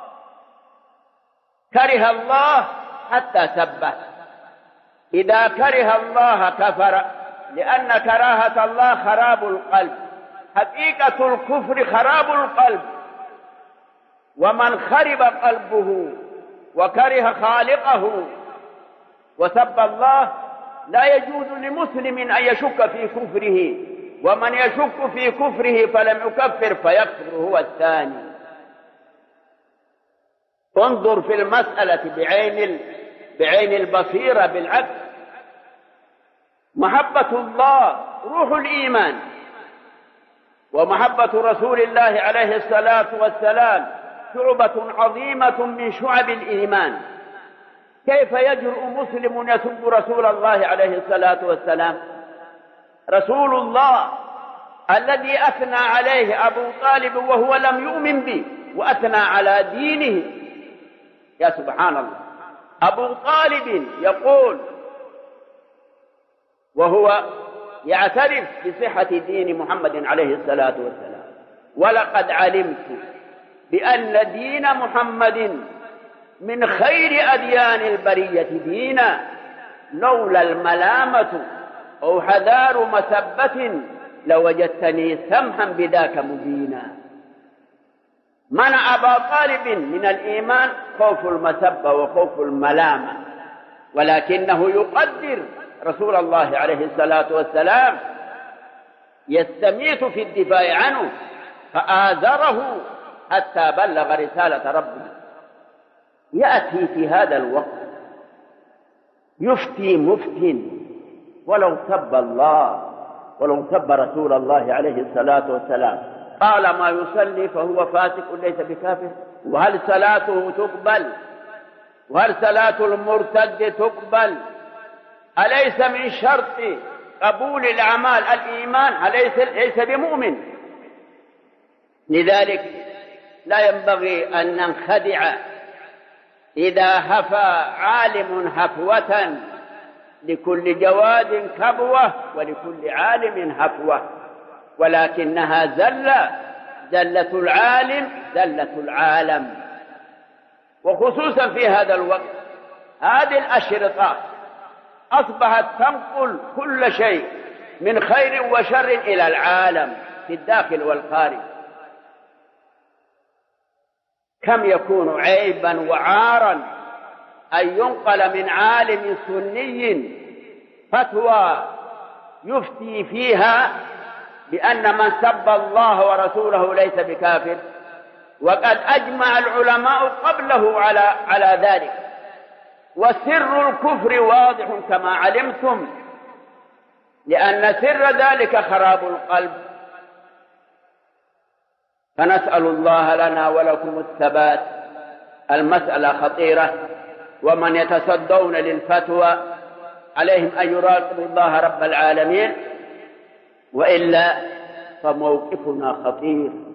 كره الله حتى سبه. إذا كره الله كفر، لأن كراهة الله خراب القلب. حقيقة الكفر خراب القلب، ومن خرب قلبه وكره خالقه وسب الله لا يجوز لمسلم أن يشك في كفره، ومن يشك في كفره فلم يكفر فيكفر هو الثاني. انظر في المسألة بعين البصيرة بالعكس. محبة الله روح الإيمان، ومحبة رسول الله عليه الصلاة والسلام شعبة عظيمة من شعب الإيمان. كيف يجرؤ مسلم يسب رسول الله عليه الصلاة والسلام؟ رسول الله الذي أثنى عليه أبو طالب وهو لم يؤمن به، وأثنى على دينه. يا سبحان الله، أبو طالب يقول وهو يعترف بصحة دين محمد عليه الصلاة والسلام: ولقد علمت بأن دين محمد من خير أديان البرية دينا، لولا الملامة أو حذار مسبة لوجدتني سمحا بذاك مبينا. منع أبا طالب من الإيمان خوف المسبة وخوف الملامة، ولكنه يقدر رسول الله عليه الصلاة والسلام، يستميت في الدفاع عنه، فآزره حتى بلغ رسالة ربه. يأتي في هذا الوقت يفتي مفت ولو سب الله ولو سب رسول الله عليه الصلاة والسلام، قال ما يصلي فهو فاسق ليس بكافر. وهل صلاته تقبل؟ وهل صلاة المرتد تقبل؟ أليس من شرط قبول الأعمال الإيمان؟ أليس بمؤمن؟ لذلك لا ينبغي أن ننخدع إذا هفى عالم هفوة، لكل جواد كبوة ولكل عالم هفوة، ولكنها زلة العالم زلة العالم. وخصوصا في هذا الوقت هذه الأشرطة أصبحت تنقل كل شيء من خير وشر إلى العالم في الداخل والخارج. كم يكون عيبا وعارا أن ينقل من عالم سني فتوى يفتي فيها بأن من سب الله ورسوله ليس بكافر، وقد أجمع العلماء قبله على ذلك، وسر الكفر واضح كما علمتم، لأن سر ذلك خراب القلب. فنسأل الله لنا ولكم الثبات. المسألة خطيرة، ومن يتصدون للفتوى عليهم أن يراقبوا الله رب العالمين، وإلا فموقفنا خطير.